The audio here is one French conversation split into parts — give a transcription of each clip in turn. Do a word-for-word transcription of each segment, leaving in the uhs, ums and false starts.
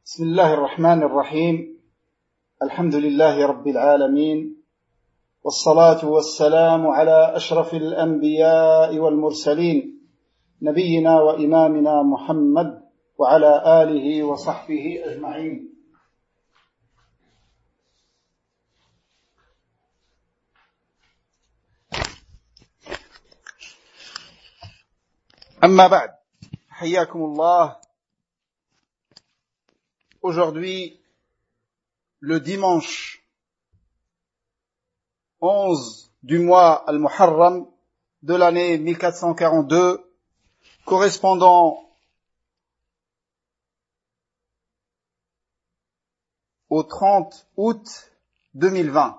بسم الله الرحمن الرحيم الحمد لله رب العالمين والصلاة والسلام على أشرف الأنبياء والمرسلين نبينا وإمامنا محمد وعلى آله وصحبه أجمعين. أما بعد حياكم الله. Aujourd'hui, le dimanche onze du mois Al-Muharram de l'année mille quatre cent quarante-deux, correspondant au trente août deux mille vingt.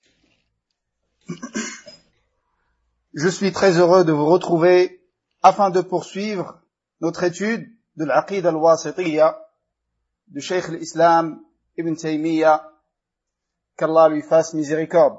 Je suis très heureux de vous retrouver afin de poursuivre notre étude de l'Aqid al-Wasitiyya du Cheikh l'Islam Ibn Taymiyyah, qu'Allah lui fasse miséricorde.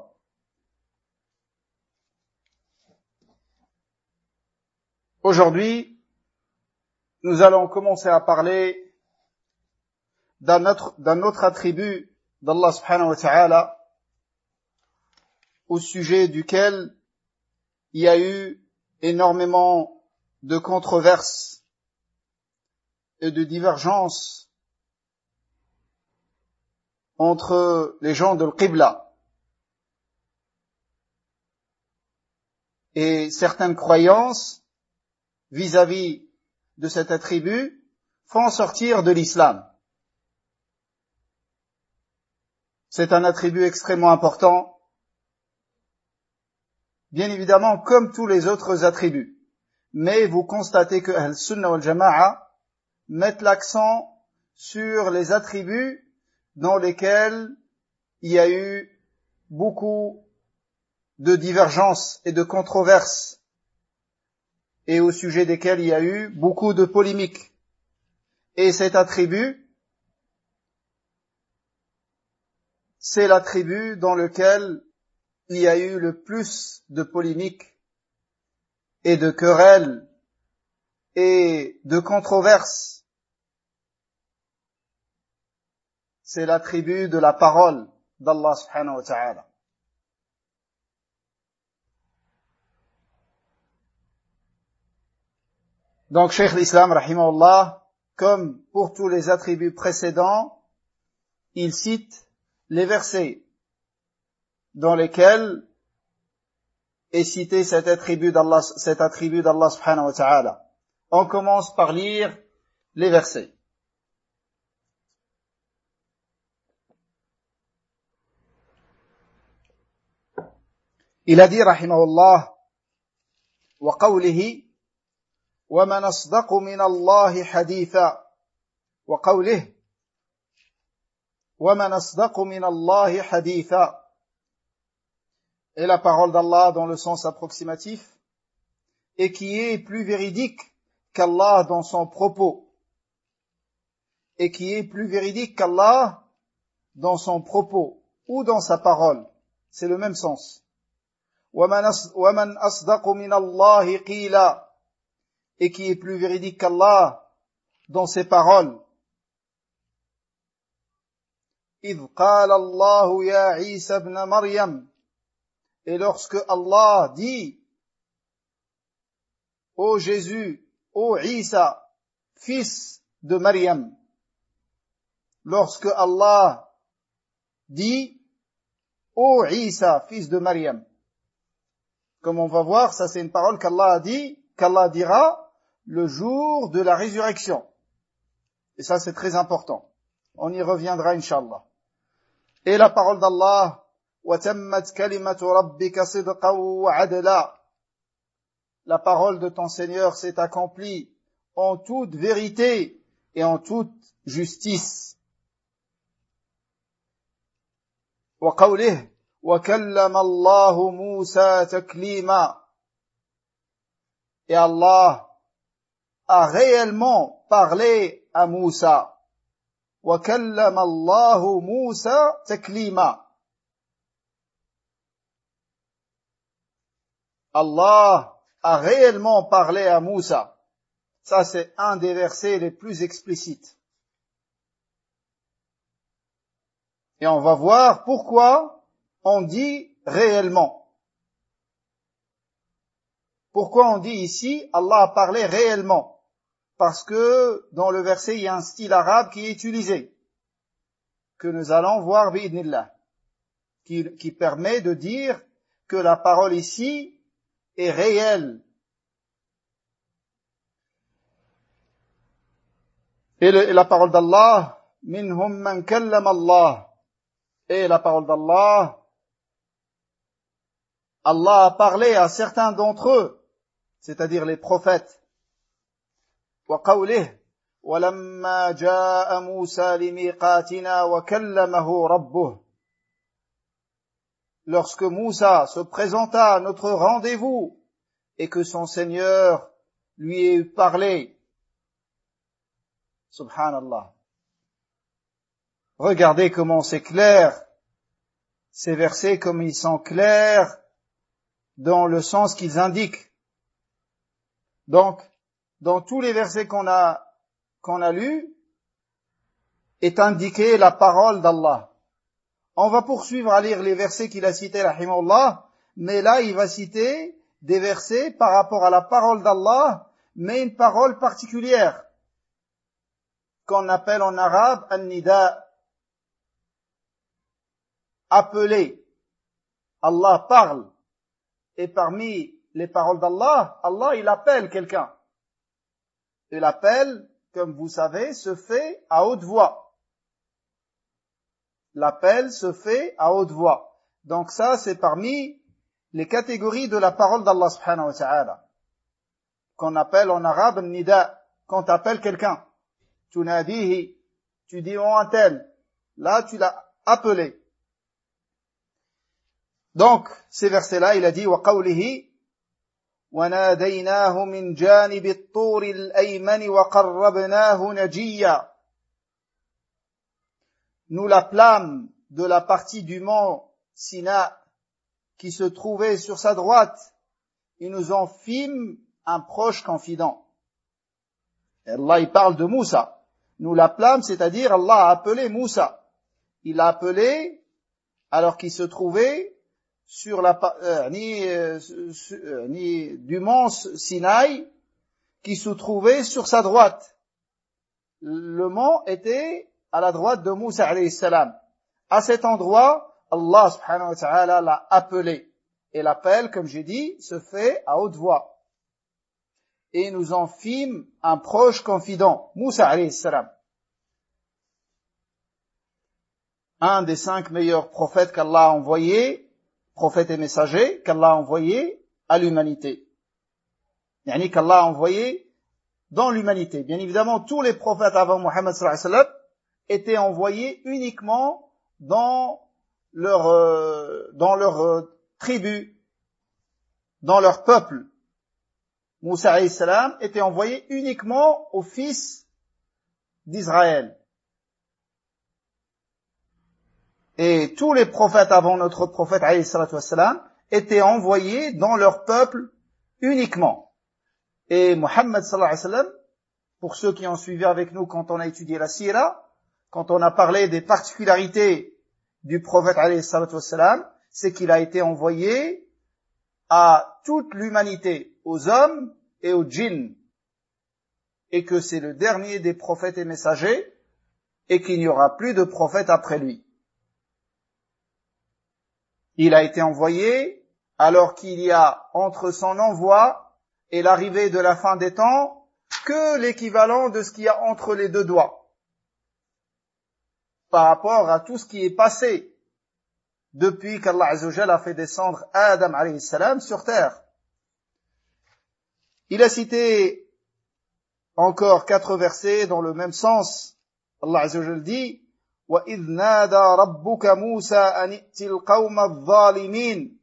Aujourd'hui, nous allons commencer à parler d'un autre, d'un autre attribut d'Allah subhanahu wa ta'ala, au sujet duquel il y a eu énormément de controverses et de divergences entre les gens de l'Qibla. Et certaines croyances vis-à-vis de cet attribut font sortir de l'islam. C'est un attribut extrêmement important, bien évidemment comme tous les autres attributs. Mais vous constatez que Ahl-Sunnah wal Jama'a mettent l'accent sur les attributs dans lesquels il y a eu beaucoup de divergences et de controverses, et au sujet desquels il y a eu beaucoup de polémiques. Et cet attribut, c'est l'attribut dans lequel il y a eu le plus de polémiques et de querelles et de controverses. C'est l'attribut de la parole d'Allah subhanahu wa ta'ala. Donc, Cheikh l'Islam, rahimahullah, comme pour tous les attributs précédents, il cite les versets dans lesquels est cité cet attribut d'Allah, cet attribut d'Allah subhanahu wa ta'ala. On commence par lire les versets. Il a dit, rahimahullah, wa qawlihi, wa man asdaqu min Allahi haditha, wa qawlihi, wa man asdaqu min Allahi haditha. Et la parole d'Allah dans le sens approximatif, et qui est plus véridique qu'Allah dans son propos, et qui est plus véridique qu'Allah dans son propos, ou dans sa parole. C'est le même sens. وَمَنْ أَصْدَقُ مِنَ اللَّهِ قِيلًا, et qui est plus véridique qu'Allah dans ses paroles. إِذْ قَالَ اللَّهُ يَا عِيسَى ابْنَ مَرْيَمَ, et lorsque Allah dit, ô Jésus, ô Isa, fils de Maryam. Lorsque Allah dit, ô Isa, fils de Maryam. Comme on va voir, ça c'est une parole qu'Allah a dit, qu'Allah dira le jour de la résurrection. Et ça c'est très important. On y reviendra, Inch'Allah. Et la parole d'Allah, وَتَمَّتْ كَلِمَةُ رَبِّكَ صِدْقًا وَعَدْلًا. La parole de ton Seigneur s'est accomplie en toute vérité et en toute justice. وَقَوْلِهِ وَكَلَّمَ اللَّهُ مُوسَى تَكْلِيمًا. Et Allah a réellement parlé à Moussa. وَكَلَّمَ اللَّهُ مُوسَى تَكْلِيمًا. Allah a réellement parlé à Moussa. Ça, c'est un des versets les plus explicites. Et on va voir pourquoi on dit réellement. Pourquoi on dit ici, Allah a parlé réellement? Parce que dans le verset, il y a un style arabe qui est utilisé, que nous allons voir bi'idnillah, qui, qui permet de dire que la parole ici est réelle. Et, le, et la parole d'Allah, minhum man kallama Allah. Et la parole d'Allah, Allah a parlé à certains d'entre eux, c'est-à-dire les prophètes. وقوله ولما جاء موسى لميقاتنا وكلمه ربه. Lorsque Moussa se présenta à notre rendez-vous et que son Seigneur lui ait parlé. Subhanallah. Regardez comment c'est clair, ces versets, comme ils sont clairs dans le sens qu'ils indiquent. Donc, dans tous les versets qu'on a, qu'on a lus, est indiquée la parole d'Allah. On va poursuivre à lire les versets qu'il a cités, rahimahullah, mais là, il va citer des versets par rapport à la parole d'Allah, mais une parole particulière, qu'on appelle en arabe an-nida, appeler. Allah parle, et parmi les paroles d'Allah, Allah, il appelle quelqu'un. Et l'appel, comme vous savez, se fait à haute voix. L'appel se fait à haute voix. Donc ça, c'est parmi les catégories de la parole d'Allah subhanahu wa ta'ala, qu'on appelle en arabe nida, quand tu appelles quelqu'un. Tu nadihi, tu dis on un tel. Là, tu l'as appelé. Donc, ces versets-là, il a dit wa qawlihi وَنَادَيْنَاهُ مِنْ جَانِبِ الطُّورِ الْأَيْمَنِ وَقَرَّبْنَاهُ نَجِيًّا. Nous l'appelâmes de la partie du mont Sina qui se trouvait sur sa droite et nous en fîmes un proche confident. Et Allah, il parle de Moussa. Nous l'appelâmes, c'est-à-dire Allah a appelé Moussa. Il l'a appelé alors qu'il se trouvait sur la euh, ni, euh, euh, ni du mont Sinaï qui se trouvait sur sa droite. Le mont était à la droite de Moussa alayhi salam. À cet endroit, Allah subhanahu wa ta'ala l'a appelé. Et l'appel, comme j'ai dit, se fait à haute voix. Et nous en fîmes un proche confident, Moussa alayhi salam. Un des cinq meilleurs prophètes qu'Allah a envoyés, prophète et messager qu'Allah a envoyé à l'humanité. Yani qu'Allah a envoyé dans l'humanité. Bien évidemment, tous les prophètes avant Muhammad sallallahu alayhi wa sallam étaient envoyés uniquement dans leur, euh, dans leur euh, tribu, dans leur peuple. Moussa alayhi salam était envoyé uniquement aux fils d'Israël. Et tous les prophètes avant notre prophète alayhi salatu wassalam étaient envoyés dans leur peuple uniquement. Et Muhammad sallallahu alayhi wa sallam, pour ceux qui ont suivi avec nous quand on a étudié la sira, quand on a parlé des particularités du prophète alayhi salatu wassalam, c'est qu'il a été envoyé à toute l'humanité, aux hommes et aux djinns, et que c'est le dernier des prophètes et messagers, et qu'il n'y aura plus de prophètes après lui. Il a été envoyé alors qu'il y a entre son envoi et l'arrivée de la fin des temps que l'équivalent de ce qu'il y a entre les deux doigts par rapport à tout ce qui est passé depuis qu'Allah Azza wa Jalla a fait descendre Adam alayhi salam sur terre. Il a cité encore quatre versets dans le même sens. Allah Azza wa Jalla dit وَإِذْ نَادَى رَبُّكَ مُوسَى أَنِ ائْتِ الْقَوْمَ الظَّالِمِينَ.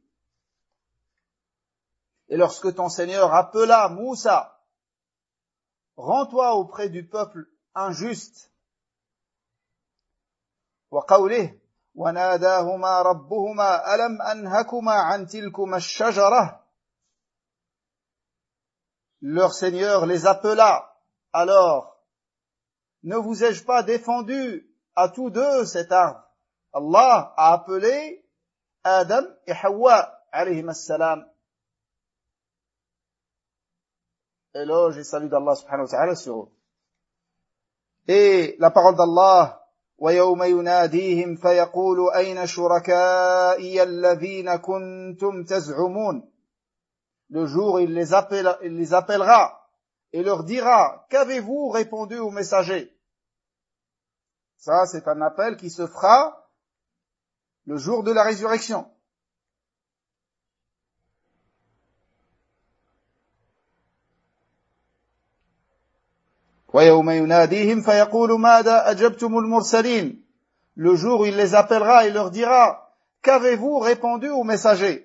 Et lorsque ton Seigneur appela Moussa, rends-toi auprès du peuple injuste. وَقَوْلِهِ وَنَادَاهُمَا رَبُّهُمَا أَلَمْ أَنْهَكُمَا عَنْ تِلْكُمَا الشَّجَرَةِ. Leur Seigneur les appela. Alors, ne vous ai-je pas défendu à tous deux cet arbre? Allah a appelé Adam et Hawa, alayhim as-salam. Éloge et salut d'Allah subhanahu wa ta'ala sur eux. Et la parole d'Allah, وَيَوْمَ يُنَادِيهِمْ فَيَقُولُ أَيْنَ شُرَكَائِيَ الَّذِينَ كُنْتُمْ تَزْعُمُونَ. Le jour il les, appelle, il les appellera et leur dira, qu'avez-vous répondu aux messagers? Ça, c'est un appel qui se fera le jour de la résurrection. وَيَوْمَ يُنَادِيهِمْ فَيَقُولُ مَاذَا أَجَبْتُمُ الْمُرْسَلِينَ. Le jour où il les appellera et leur dira, qu'avez-vous répondu aux messagers?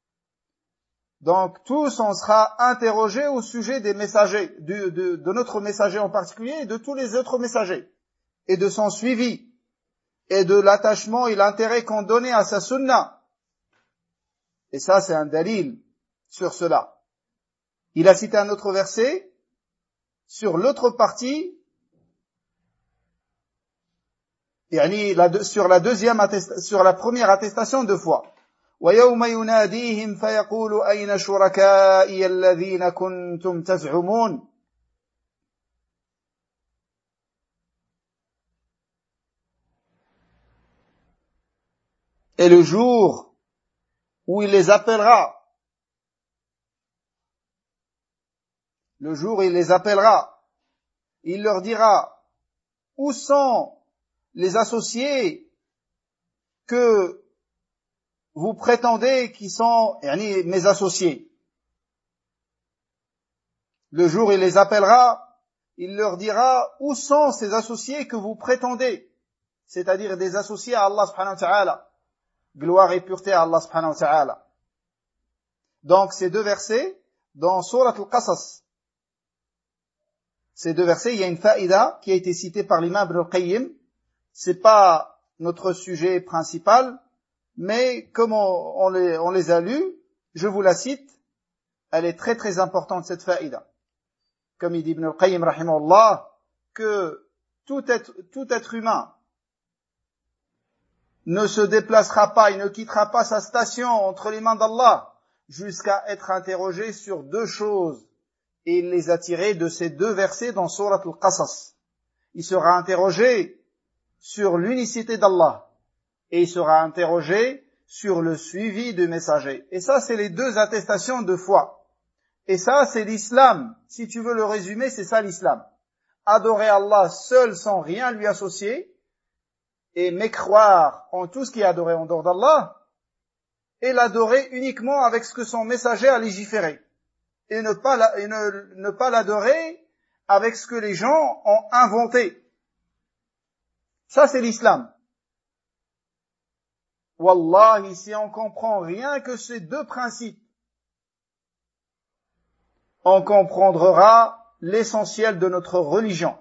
Donc tous on sera interrogés au sujet des messagers, de, de, de notre messager en particulier et de tous les autres messagers, et de son suivi, et de l'attachement et l'intérêt qu'on donnait à sa sunna. Et ça c'est un dalil sur cela. Il a cité un autre verset sur l'autre partie, yani la, sur la deuxième attestation, sur la première attestation de foi. وَيَوْمَ يُنَادِيهِمْ فَيَقُولُ أَيْنَ شُرَكَائِيَ الَّذِينَ كُنْتُمْ تَزْعُمُونَ. Et le jour où il les appellera, le jour où il les appellera, il leur dira, où sont les associés que vous prétendez qui sont yani, mes associés? Le jour où il les appellera, il leur dira, où sont ces associés que vous prétendez? C'est-à-dire des associés à Allah subhanahu wa ta'ala. Gloire et pureté à Allah subhanahu wa ta'ala. Donc ces deux versets, dans Surat al-Qasas, ces deux versets, il y a une faïda qui a été citée par l'imam Ibn al-Qayyim. C'est pas notre sujet principal, mais comme on, on, les, on les a lus, je vous la cite, elle est très très importante cette faïda. Comme il dit Ibn al-Qayyim rahimahullah, que tout être, tout être humain ne se déplacera pas, il ne quittera pas sa station entre les mains d'Allah jusqu'à être interrogé sur deux choses. Et il les a tirés de ces deux versets dans Surat al-Qasas. Il sera interrogé sur l'unicité d'Allah et il sera interrogé sur le suivi du messager. Et ça, c'est les deux attestations de foi. Et ça, c'est l'islam. Si tu veux le résumer, c'est ça l'islam. Adorer Allah seul sans rien lui associer et mécroire en tout ce qui est adoré en dehors d'Allah et l'adorer uniquement avec ce que son messager a légiféré. Et ne pas, la, et ne, ne pas l'adorer avec ce que les gens ont inventé. Ça, c'est l'islam. Wallahi, si on comprend rien que ces deux principes, on comprendra l'essentiel de notre religion.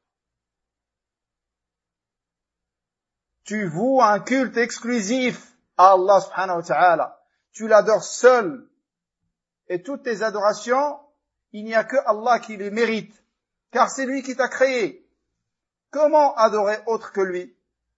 Tu voues un culte exclusif à Allah subhanahu wa ta'ala. Tu l'adores seul. Et toutes tes adorations, il n'y a que Allah qui les mérite. Car c'est lui qui t'a créé. Comment adorer autre que lui?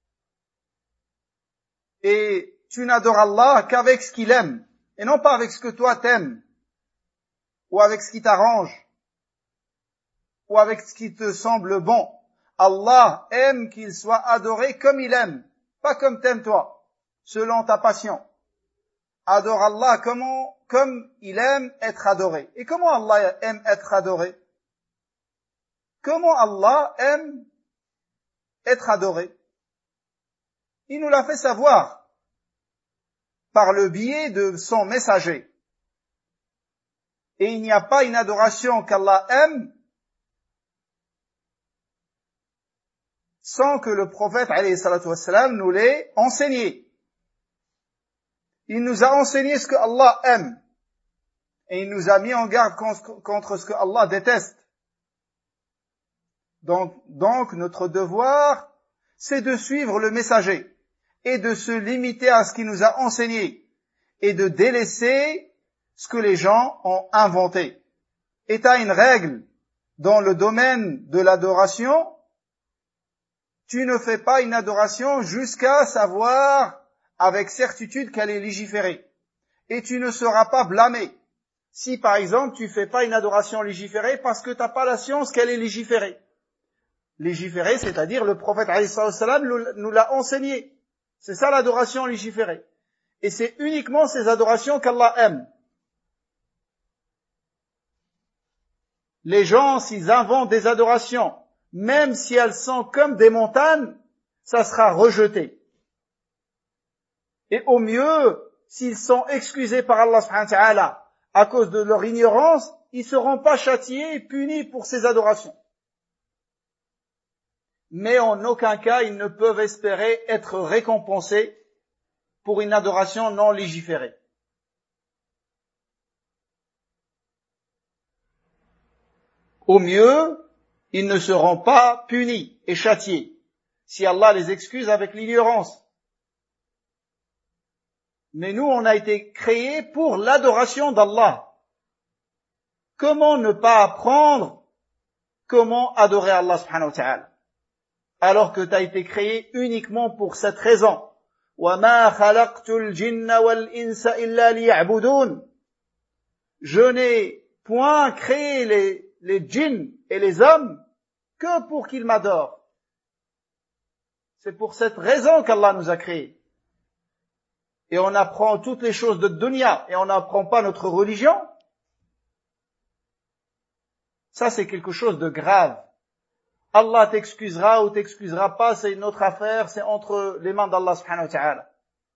Et tu n'adores Allah qu'avec ce qu'il aime. Et non pas avec ce que toi t'aimes. Ou avec ce qui t'arrange. Ou avec ce qui te semble bon. Allah aime qu'il soit adoré comme il aime. Pas comme t'aimes toi. Selon ta passion. Adore Allah comment, comme il aime être adoré. Et comment Allah aime être adoré? Comment Allah aime être adoré? Il nous l'a fait savoir par le biais de son messager. Et il n'y a pas une adoration qu'Allah aime sans que le prophète alayhi salatu wassalam nous l'ait enseigné. Il nous a enseigné ce que Allah aime. Et il nous a mis en garde contre ce que Allah déteste. Donc, donc notre devoir, c'est de suivre le messager et de se limiter à ce qu'il nous a enseigné et de délaisser ce que les gens ont inventé. Et tu as une règle dans le domaine de l'adoration, tu ne fais pas une adoration jusqu'à savoir avec certitude qu'elle est légiférée. Et tu ne seras pas blâmé si, par exemple, tu fais pas une adoration légiférée parce que tu n'as pas la science qu'elle est légiférée. Légiférée, c'est-à-dire le prophète alayhi salam nous l'a enseigné. C'est ça l'adoration légiférée. Et c'est uniquement ces adorations qu'Allah aime. Les gens, s'ils inventent des adorations, même si elles sont comme des montagnes, ça sera rejeté. Et au mieux, s'ils sont excusés par Allah subhanahu wa ta'ala à cause de leur ignorance, ils ne seront pas châtiés et punis pour ces adorations. Mais en aucun cas, ils ne peuvent espérer être récompensés pour une adoration non légiférée. Au mieux, ils ne seront pas punis et châtiés si Allah les excuse avec l'ignorance. Mais nous, on a été créés pour l'adoration d'Allah. Comment ne pas apprendre comment adorer Allah subhanahu wa ta'ala, alors que tu as été créé uniquement pour cette raison. وَمَا خَلَقْتُ الْجِنَّ وَالْإِنسَ إِلَّا لِيَعْبُدُونَ. Je n'ai point créé les, les djinns et les hommes que pour qu'ils m'adorent. C'est pour cette raison qu'Allah nous a créés. Et on apprend toutes les choses de dunya et on n'apprend pas notre religion. Ça, c'est quelque chose de grave. Allah t'excusera ou t'excusera pas, c'est une autre affaire, c'est entre les mains d'Allah subhanahu wa ta'ala.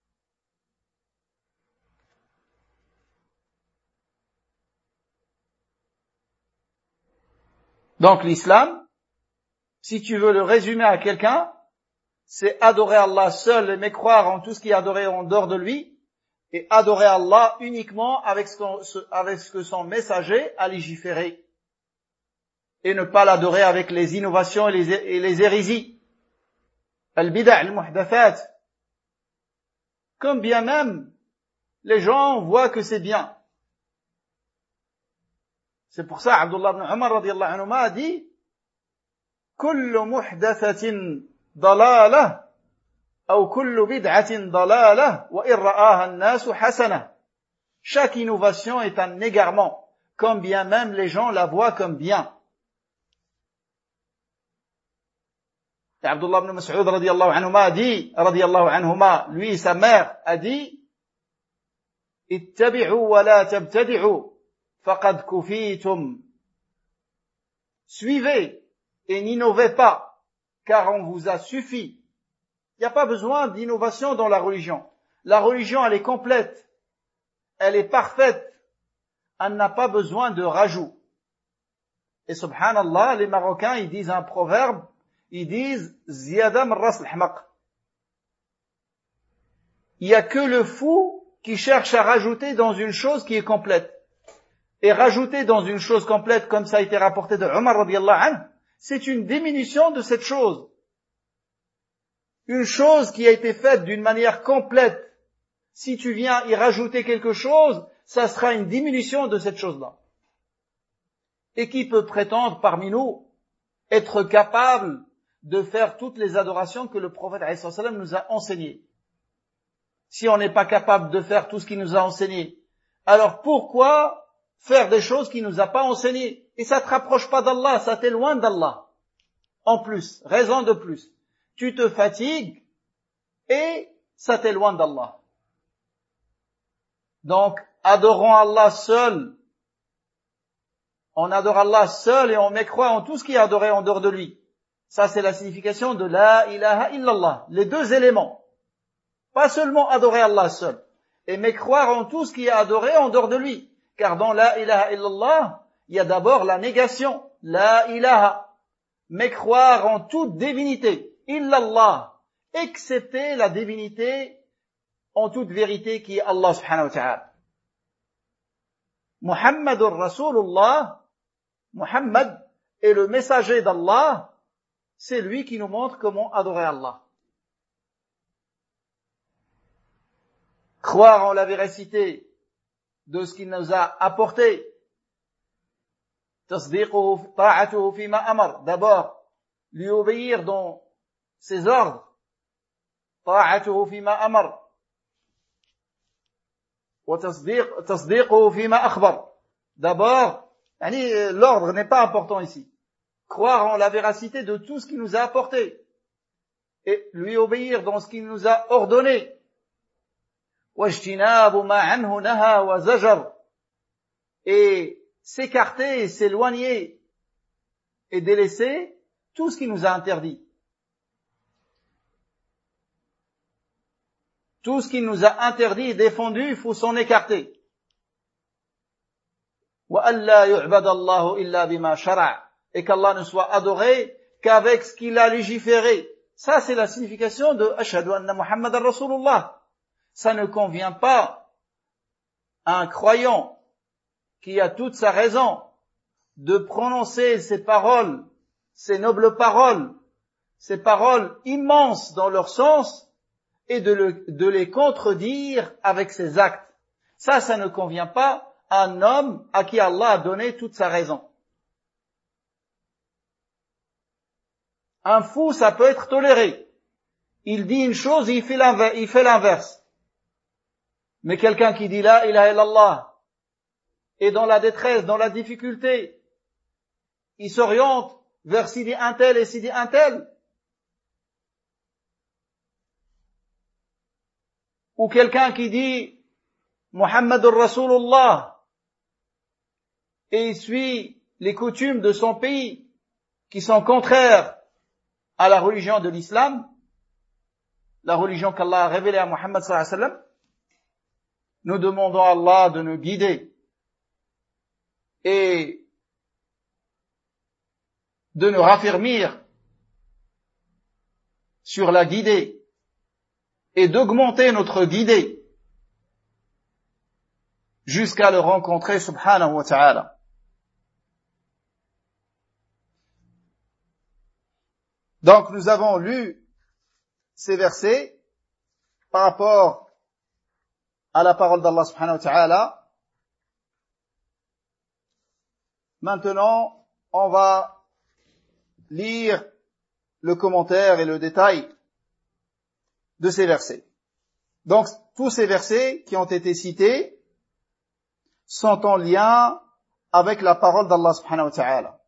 Donc l'islam, si tu veux le résumer à quelqu'un, c'est adorer Allah seul, mais croire en tout ce qui est adoré en dehors de lui, et adorer Allah uniquement avec ce, avec ce que son messager a légiféré, et ne pas l'adorer avec les innovations et les, et les hérésies. Al-bida' al-muhdathat. Comme bien même, les gens voient que c'est bien. C'est pour ça, Abdullah ibn Umar radiyallahu anhu a dit, kullu muhdathatin ضلالة أو كل بدعة ضلالة وإن رآها الناس حسنة. Chaque innovation est un égarement, comme bien même les gens la voient comme bien. Et Abdullah ibn Mas'ud radiyallahu anhuma a dit, radiyallahu anhuma, lui et sa mère a dit, ittabi'u wa la tabtadi'u faqad kufitum. Suivez et n'innovez pas, car on vous a suffi. Il n'y a pas besoin d'innovation dans la religion. La religion, elle est complète. Elle est parfaite. Elle n'a pas besoin de rajout. Et subhanallah, les Marocains, ils disent un proverbe, ils disent « Ziyada min ras al-hmaq ». Il n'y a que le fou qui cherche à rajouter dans une chose qui est complète. Et rajouter dans une chose complète, comme ça a été rapporté de Omar radiyallahu anhu, c'est une diminution de cette chose. Une chose qui a été faite d'une manière complète, si tu viens y rajouter quelque chose, ça sera une diminution de cette chose-là. Et qui peut prétendre parmi nous être capable de faire toutes les adorations que le prophète alayhi salam nous a enseignées? Si on n'est pas capable de faire tout ce qu'il nous a enseigné, alors pourquoi faire des choses qu'il nous a pas enseignées? Et ça te rapproche pas d'Allah, ça t'éloigne d'Allah. En plus, raison de plus, tu te fatigues et ça t'éloigne d'Allah. Donc, adorons Allah seul. On adore Allah seul et on mécroit en tout ce qui est adoré en dehors de lui. Ça, c'est la signification de la ilaha illallah. Les deux éléments. Pas seulement adorer Allah seul, et mécroire en tout ce qui est adoré en dehors de lui. Car dans la ilaha illallah, il y a d'abord la négation, la ilaha, mais croire en toute divinité, illallah, excepté la divinité en toute vérité qui est Allah subhanahu wa ta'ala. Muhammadur Rasulullah, Muhammad est le messager d'Allah, c'est lui qui nous montre comment adorer Allah. Croire en la véracité de ce qu'il nous a apporté. Tasdiquhu ta'atuhu fima amar. D'abord, lui obéir dans ses ordres. طاعته فيما أمر وتصديق تصديقه فيما أخبر. D'abord, l'ordre n'est pas important ici. Croire en la véracité de tout ce qu'il nous a apporté et lui obéir dans ce qu'il nous a ordonné. واجتناب ما عنه نهى وزجر. Et s'écarter, s'éloigner et délaisser tout ce qu'il nous a interdit. Tout ce qu'il nous a interdit et défendu, il faut s'en écarter. وَأَلَّا يُعْبَدَ اللَّهُ إِلَّا بِمَا شَرَعَ. Et qu'Allah ne soit adoré qu'avec ce qu'il a légiféré. Ça, c'est la signification de Ashhadu anna Muhammadan Rasulullah. Ça ne convient pas à un croyant qui a toute sa raison de prononcer ces paroles, ces nobles paroles, ces paroles immenses dans leur sens, et de, le, de les contredire avec ses actes. Ça, ça ne convient pas à un homme à qui Allah a donné toute sa raison. Un fou, ça peut être toléré. Il dit une chose et il fait l'inverse. Il fait l'inverse. Mais quelqu'un qui dit la ilaha illallah est dans la détresse, dans la difficulté, il s'oriente vers Sidi un tel et Sidi un tel. Ou quelqu'un qui dit Muhammadur Rasulullah et il suit les coutumes de son pays qui sont contraires à la religion de l'islam, la religion qu'Allah a révélée à Muhammad sallallahu alayhi wa sallam, nous demandons à Allah de nous guider et de nous raffermir sur la guidée et d'augmenter notre guidée jusqu'à le rencontrer subhanahu wa ta'ala. Donc nous avons lu ces versets par rapport à la parole d'Allah subhanahu wa ta'ala. Maintenant, on va lire le commentaire et le détail de ces versets. Donc, tous ces versets qui ont été cités sont en lien avec la parole d'Allah subhanahu wa ta'ala.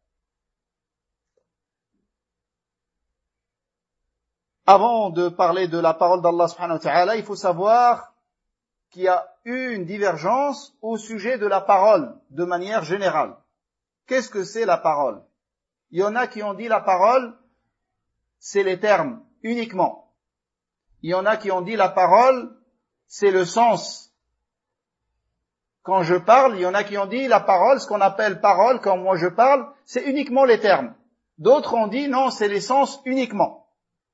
Avant de parler de la parole d'Allah subhanahu wa ta'ala, il faut savoir qu'il y a eu une divergence au sujet de la parole de manière générale. Qu'est-ce que c'est la parole? Il y en a qui ont dit la parole, c'est les termes uniquement. Il y en a qui ont dit la parole, c'est le sens. Quand je parle, il y en a qui ont dit la parole, ce qu'on appelle parole, quand moi je parle, c'est uniquement les termes. D'autres ont dit non, c'est les sens uniquement.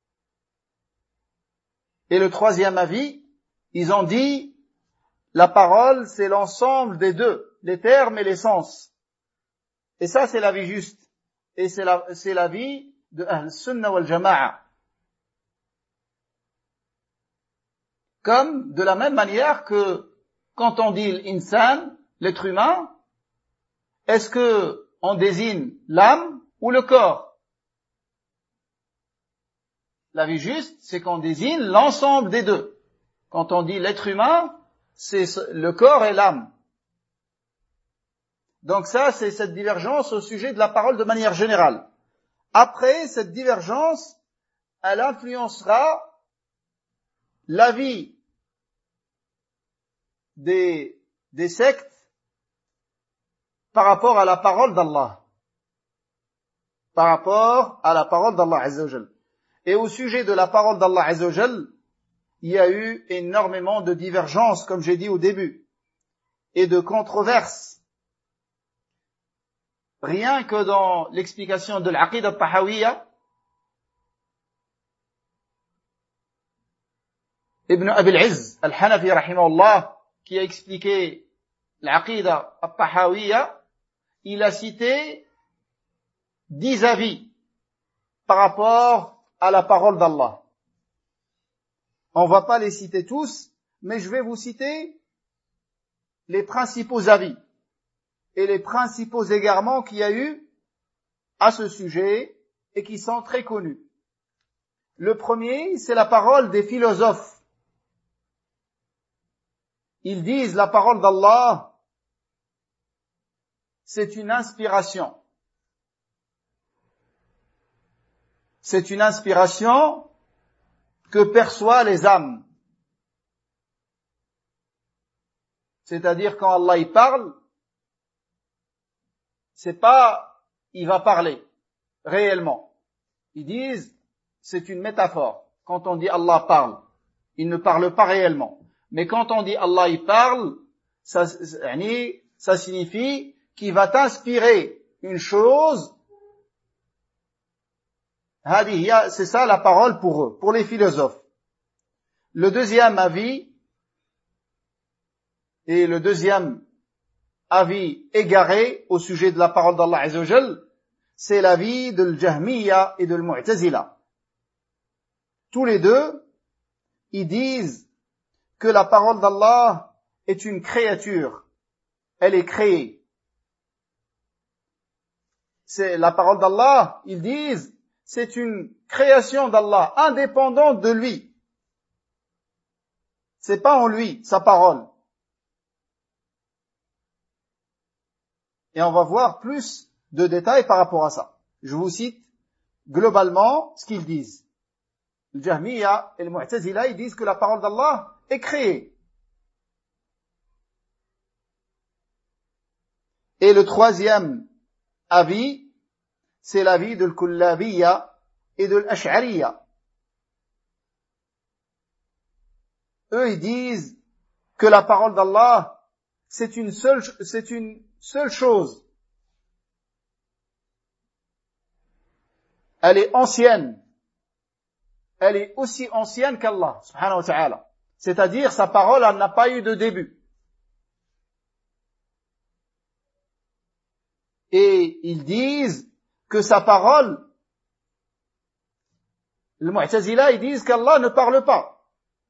Et le troisième avis, ils ont dit la parole, c'est l'ensemble des deux, les termes et les sens. Et ça, c'est l'avis juste. Et c'est la, c'est l'avis de Ahl Sunnah wal Jama'a. Comme de la même manière que quand on dit l'insan, l'être humain, est-ce que on désigne l'âme ou le corps? L'avis juste, c'est qu'on désigne l'ensemble des deux. Quand on dit l'être humain, c'est le corps et l'âme. Donc ça, c'est cette divergence au sujet de la parole de manière générale. Après, cette divergence, elle influencera l'avis des, des sectes par rapport à la parole d'Allah. Par rapport à la parole d'Allah Azza wa Jal. Et au sujet de la parole d'Allah Azza wa Jal, il y a eu énormément de divergences, comme j'ai dit au début, et de controverses. Rien que dans l'explication de l'Aqidah al-Tahawiyya, Ibn Abi al-Izz al-Hanafi rahimahullah, qui a expliqué l'Aqidah al-Tahawiyya, il a cité dix avis par rapport à la parole d'Allah. On ne va pas les citer tous, mais je vais vous citer les principaux avis et les principaux égarements qu'il y a eu à ce sujet et qui sont très connus. Le premier, c'est la parole des philosophes. Ils disent la parole d'Allah, c'est une inspiration. C'est une inspiration que perçoivent les âmes. C'est-à-dire quand Allah y parle, c'est pas il va parler réellement. Ils disent c'est une métaphore. Quand on dit Allah parle, il ne parle pas réellement. Mais quand on dit Allah y parle, ça, ça signifie qu'il va t'inspirer une chose. C'est ça la parole pour eux, pour les philosophes. Le deuxième avis, et le deuxième avis égaré au sujet de la parole d'Allah Azza wa Jal, c'est l'avis de l'Jahmiya et de l'Mu'tazila. Tous les deux, ils disent que la parole d'Allah est une créature. Elle est créée. C'est la parole d'Allah, ils disent, c'est une création d'Allah, indépendante de lui. C'est pas en lui, sa parole. Et on va voir plus de détails par rapport à ça. Je vous cite globalement ce qu'ils disent. Le Jahmiya et le Mu'tazila, ils disent que la parole d'Allah est créée. Et le troisième avis, c'est l'avis de l'Kullabiyya et de l'Ash'ariyya. Eux, ils disent que la parole d'Allah, c'est une seule, c'est une seule chose. Elle est ancienne. Elle est aussi ancienne qu'Allah, subhanahu wa ta'ala. C'est-à-dire, sa parole, elle n'a pas eu de début. Et ils disent que sa parole, le Mu'tazila, ils disent qu'Allah ne parle pas.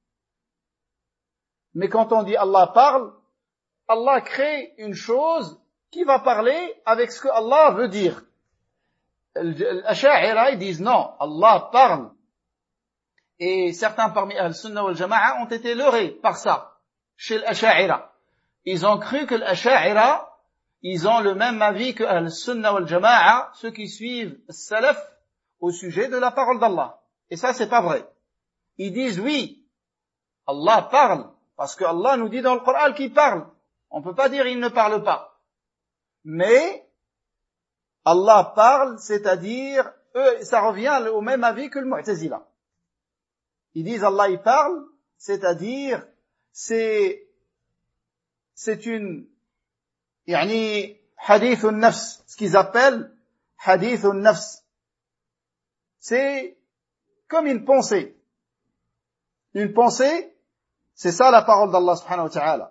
Mais quand on dit Allah parle, Allah crée une chose qui va parler avec ce que Allah veut dire. Les Ash'ari, ils disent non, Allah parle. Et certains parmi Ahl-Sunnah wal Jama'a ont été leurrés par ça, chez l'Ash'ari. Ils ont cru que l'Ash'ari, ils ont le même avis que Ahl-Sunnah wal Jama'a, ceux qui suivent le Salaf au sujet de la parole d'Allah. Et ça, c'est pas vrai. Ils disent oui, Allah parle, parce que Allah nous dit dans le Coran qu'il parle. On peut pas dire il ne parle pas. Mais Allah parle, c'est-à-dire, eux, ça revient au même avis que le Mu'tazila. Ils disent Allah il parle, c'est-à-dire, c'est, c'est une, yani, hadith al-nafs, ce qu'ils appellent hadith al-nafs. C'est comme une pensée. Une pensée, c'est ça la parole d'Allah subhanahu wa ta'ala.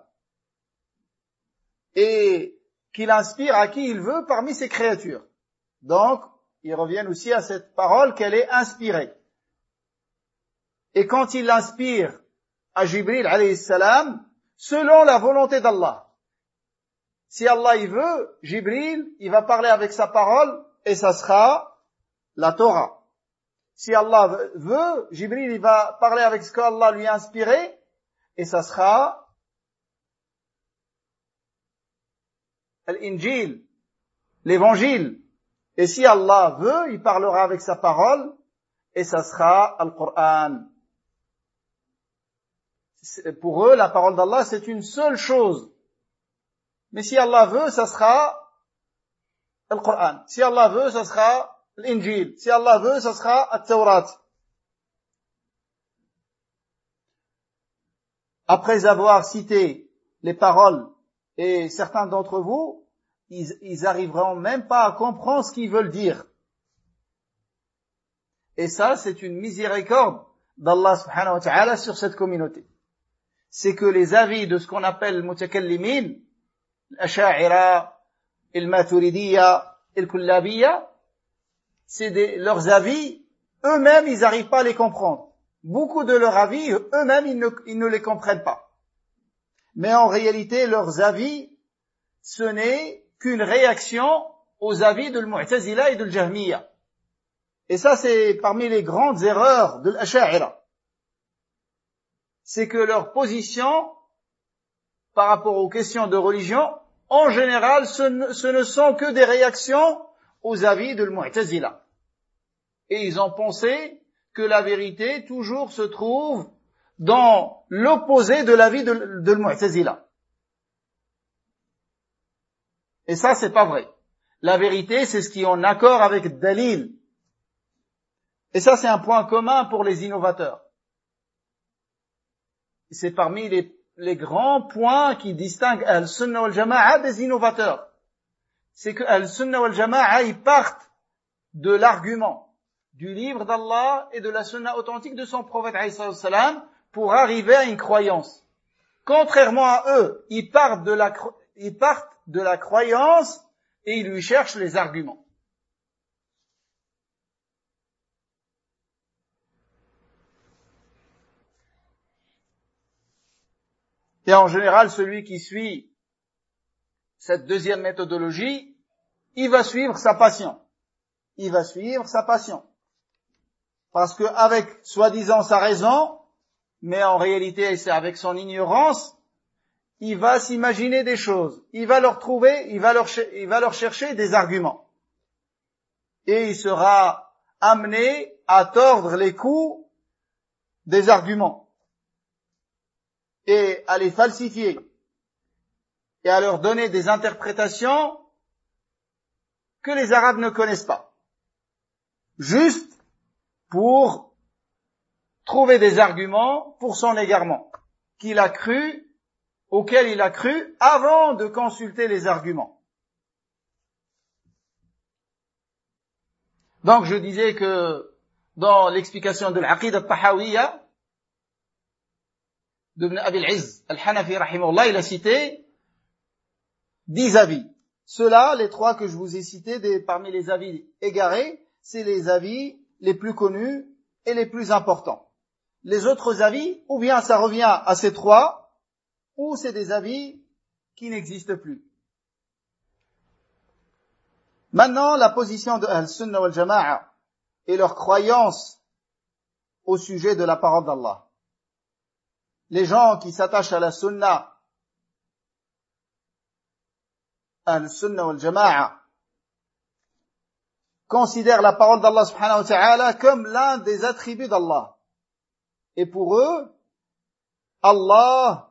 Et qu'il inspire à qui il veut parmi ses créatures. Donc, ils reviennent aussi à cette parole qu'elle est inspirée. Et quand il l'inspire à Jibril alayhi salam, selon la volonté d'Allah. Si Allah il veut, Jibril, il va parler avec sa parole et ça sera la Torah. Si Allah veut, Jibril il va parler avec ce qu'Allah lui a inspiré et ça sera l'Injil, l'évangile. Et si Allah veut, il parlera avec sa parole et ça sera le Coran. Pour eux, la parole d'Allah, c'est une seule chose. Mais si Allah veut, ça sera le Coran. Si Allah veut, ça sera l'Injil. Si Allah veut, ça sera le Tawrat. Après avoir cité les paroles, et certains d'entre vous, ils, ils arriveront même pas à comprendre ce qu'ils veulent dire. Et ça, c'est une miséricorde d'Allah subhanahu wa ta'ala sur cette communauté. C'est que les avis de ce qu'on appelle mutakallimin, l'Asha'ira, il-Maturidiyya, il-Kullabiyya, c'est des, leurs avis, eux-mêmes, ils n'arrivent pas à les comprendre. Beaucoup de leurs avis, eux-mêmes, ils ne, ils ne les comprennent pas. Mais en réalité, leurs avis, ce n'est qu'une réaction aux avis de l'Mu'tazila et de l'Jahmiya. Et ça, c'est parmi les grandes erreurs de l'Asha'ira. C'est que leur position, par rapport aux questions de religion, en général, ce ne, ce ne sont que des réactions aux avis de l'Mu'tazila. Et ils ont pensé que la vérité toujours se trouve dans l'opposé de l'avis de, de l'Mu'tazila. Et ça, c'est pas vrai. La vérité, c'est ce qui est en accord avec Dalil. Et ça, c'est un point commun pour les innovateurs. C'est parmi les, les grands points qui distinguent Al-Sunnah wal-Jama'a des innovateurs. C'est que Al-Sunnah wal-Jama'a, ils partent de l'argument, du livre d'Allah et de la Sunnah authentique de son prophète alayhi salam pour arriver à une croyance. Contrairement à eux, ils partent de la, ils partent de la croyance et ils lui cherchent les arguments. Et en général, celui qui suit cette deuxième méthodologie, il va suivre sa passion. Il va suivre sa passion. Parce que avec, soi-disant, sa raison, mais en réalité, c'est avec son ignorance, il va s'imaginer des choses. Il va leur trouver, il va leur, il va leur chercher des arguments. Et il sera amené à tordre les coups des arguments. Et à les falsifier. Et à leur donner des interprétations que les Arabes ne connaissent pas. Juste pour trouver des arguments pour son égarement, qu'il a cru, auquel il a cru avant de consulter les arguments. Donc je disais que dans l'explication de l'Aqidah al-Tahawiyya d'Ibn Abi al-Izz al-Hanafi rahimahullah, il a cité dix avis. Ceux-là, les trois que je vous ai cités des, parmi les avis égarés, c'est les avis les plus connus et les plus importants. Les autres avis, ou bien ça revient à ces trois, ou c'est des avis qui n'existent plus. Maintenant, la position de Al-Sunnah wal-Jama'a et leur croyance au sujet de la parole d'Allah. Les gens qui s'attachent à la Sunnah, Al-Sunnah wal-Jama'a, considèrent la parole d'Allah subhanahu wa ta'ala comme l'un des attributs d'Allah. Et pour eux, Allah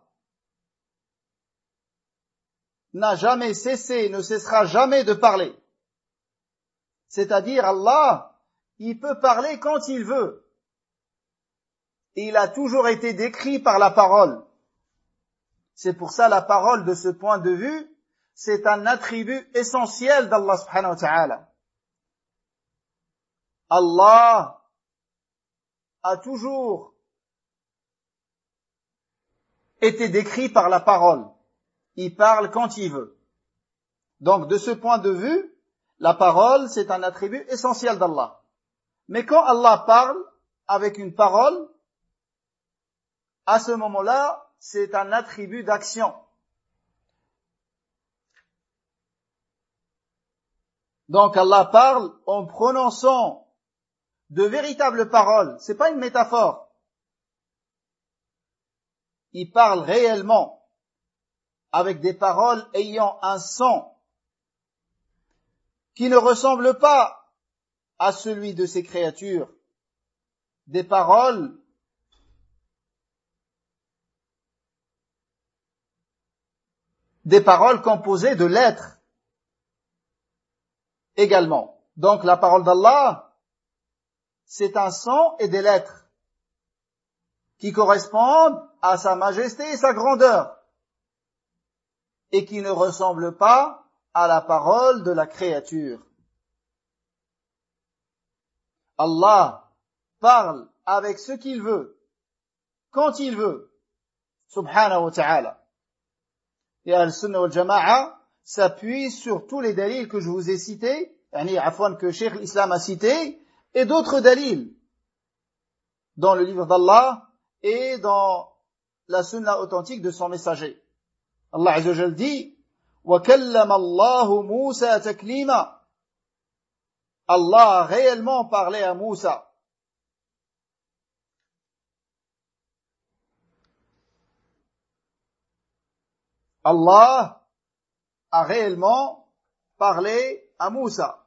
n'a jamais cessé, ne cessera jamais de parler. C'est-à-dire, Allah, il peut parler quand il veut. Et il a toujours été décrit par la parole. C'est pour ça la parole, de ce point de vue, c'est un attribut essentiel d'Allah subhanahu wa ta'ala. Allah a toujours été décrit par la parole. Il parle quand il veut. Donc, de ce point de vue, la parole, c'est un attribut essentiel d'Allah. Mais quand Allah parle avec une parole, à ce moment-là, c'est un attribut d'action. Donc Allah parle en prononçant de véritables paroles. C'est pas une métaphore. Il parle réellement avec des paroles ayant un son qui ne ressemble pas à celui de ses créatures. Des paroles des paroles composées de lettres également. Donc la parole d'Allah, c'est un son et des lettres qui correspondent à sa majesté et sa grandeur et qui ne ressemblent pas à la parole de la créature. Allah parle avec ce qu'il veut, quand il veut, subhanahu wa ta'ala. Et Al-Sunnah wal-Jama'a s'appuie sur tous les dalils que je vous ai cités, yani, afwan, que Cheikh l'Islam a cités, et d'autres dalils dans le livre d'Allah et dans la Sunna authentique de son messager. Allah Azza wa Jalla dit: وَكَلَّمَ اللَّهُ مُوسَى تَكْلِيمًا. Allah a réellement parlé à Moussa. Allah a réellement parlé à Moussa.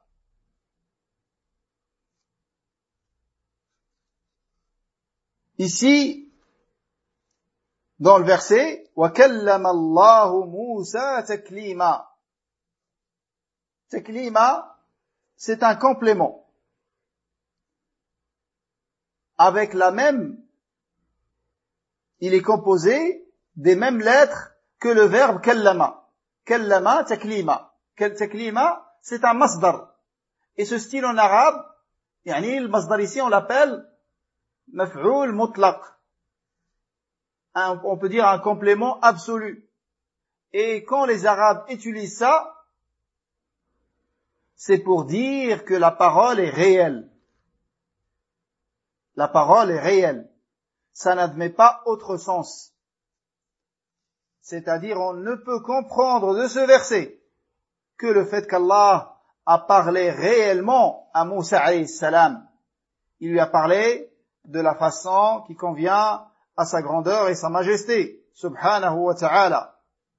Ici, dans le verset, وَكَلَّمَ اللَّهُ مُوسَى تَكْلِيمًا. Taklima, c'est un complément. Avec la même, il est composé des mêmes lettres que le verbe kallama. Kallama, taklima. Taklima, c'est un masdar. Et ce style en arabe, yani le masdar ici, on l'appelle maf'oul mutlaq. On peut dire un complément absolu. Et quand les Arabes utilisent ça, c'est pour dire que la parole est réelle. La parole est réelle. Ça n'admet pas autre sens. C'est-à-dire, on ne peut comprendre de ce verset que le fait qu'Allah a parlé réellement à Moussa alayhi salam. Il lui a parlé de la façon qui convient à sa grandeur et sa majesté, subhanahu wa ta'ala.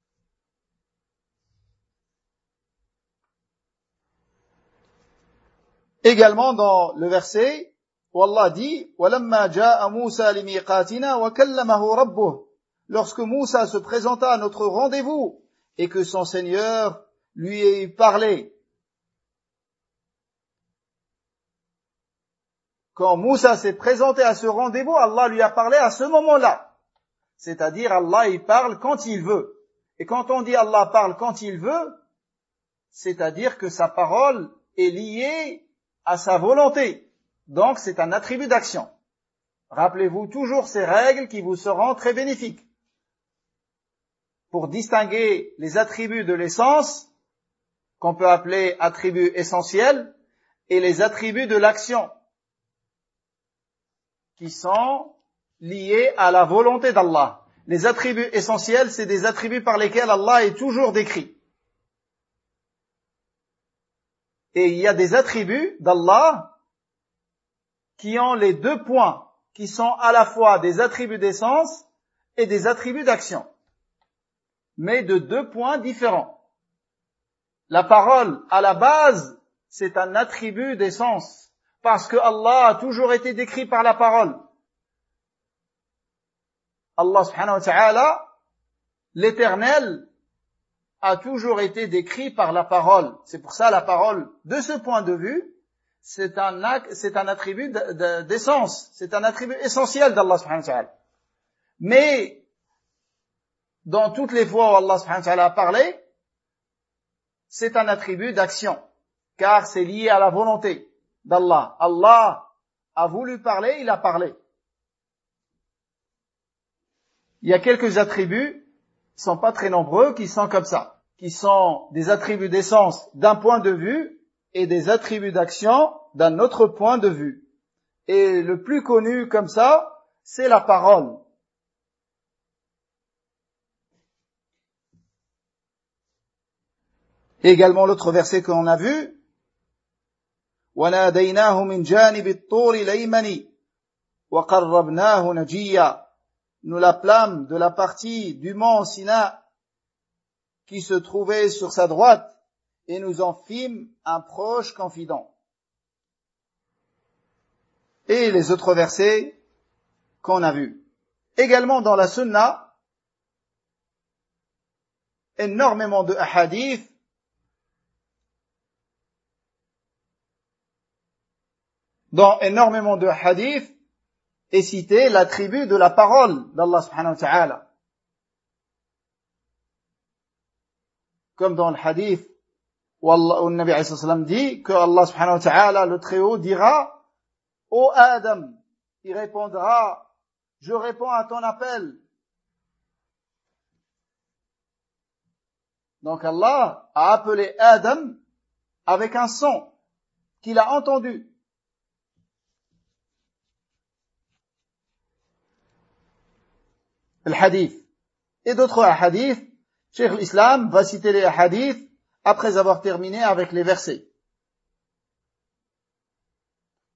Également dans le verset où Allah dit وَلَمَّا جَاءَ مُوسَى لِمِيقَاتِنَا وَكَلَّمَهُ رَبُّهُ. Lorsque Moussa se présenta à notre rendez-vous et que son Seigneur lui ait parlé. Quand Moussa s'est présenté à ce rendez-vous, Allah lui a parlé à ce moment-là. C'est-à-dire Allah il parle quand il veut. Et quand on dit Allah parle quand il veut, c'est-à-dire que sa parole est liée à sa volonté. Donc c'est un attribut d'action. Rappelez-vous toujours ces règles qui vous seront très bénéfiques. Pour distinguer les attributs de l'essence, qu'on peut appeler attributs essentiels, et les attributs de l'action, qui sont liés à la volonté d'Allah. Les attributs essentiels, c'est des attributs par lesquels Allah est toujours décrit. Et il y a des attributs d'Allah qui ont les deux points, qui sont à la fois des attributs d'essence et des attributs d'action, mais de deux points différents. La parole, à la base, c'est un attribut d'essence, parce que Allah a toujours été décrit par la parole. Allah subhanahu wa ta'ala, l'éternel, a toujours été décrit par la parole. C'est pour ça la parole, de ce point de vue, c'est un, c'est un attribut d'essence, c'est un attribut essentiel d'Allah subhanahu wa ta'ala. Mais, dans toutes les fois où Allah subhanahu wa ta'ala a parlé, c'est un attribut d'action, car c'est lié à la volonté d'Allah. Allah a voulu parler, il a parlé. Il y a quelques attributs, qui sont pas très nombreux, qui sont comme ça, qui sont des attributs d'essence d'un point de vue et des attributs d'action d'un autre point de vue. Et le plus connu comme ça, c'est la parole. Et également l'autre verset qu'on a vu, وَنَادَيْنَاهُ مِنْ جَانِبِ الطُّورِ الْأَيْمَنِ وَقَرَّبْنَاهُ نَجِيًّا. Nous l'appelâmes de la partie du mont Sina qui se trouvait sur sa droite et nous en fîmes un proche confident. Et les autres versets qu'on a vus. Également dans la sunna, énormément de hadiths dans énormément de hadiths est cité l'attribut de la parole d'Allah subhanahu wa ta'ala. Comme dans le hadith où, Allah, où le Nabi alayhi salam dit que Allah subhanahu wa ta'ala, le Très-Haut, dira « Ô Adam », il répondra « Je réponds à ton appel ». Donc Allah a appelé Adam avec un son qu'il a entendu. Le hadith. Et d'autres hadiths, Cheikh l'Islam va citer les hadiths après avoir terminé avec les versets.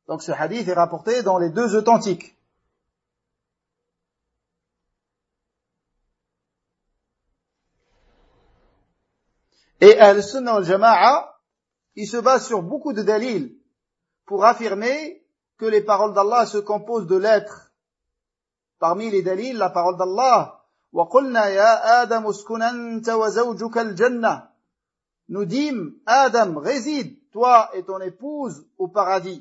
Donc ce hadith est rapporté dans les deux authentiques. Et Ahl-Sunnah wal-Jama'a, il se base sur beaucoup de dalils pour affirmer que les paroles d'Allah se composent de lettres. Parmi les dalils, la parole d'Allah, وَقُلْنَا يَا آدَمُ اسْكُنْ أَنْتَ وَزَوْجُكَ الْجَنَّةِ. Nous dîmes, Adam, réside, toi et ton épouse, au paradis.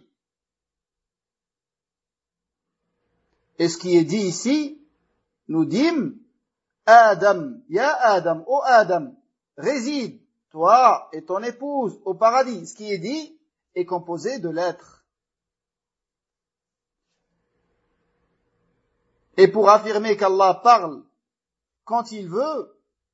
Et ce qui est dit ici, nous dîmes, Adam, ya Adam, ô Adam, réside, toi et ton épouse, au paradis. Ce qui est dit est composé de lettres. Et pour affirmer qu'Allah parle quand il veut,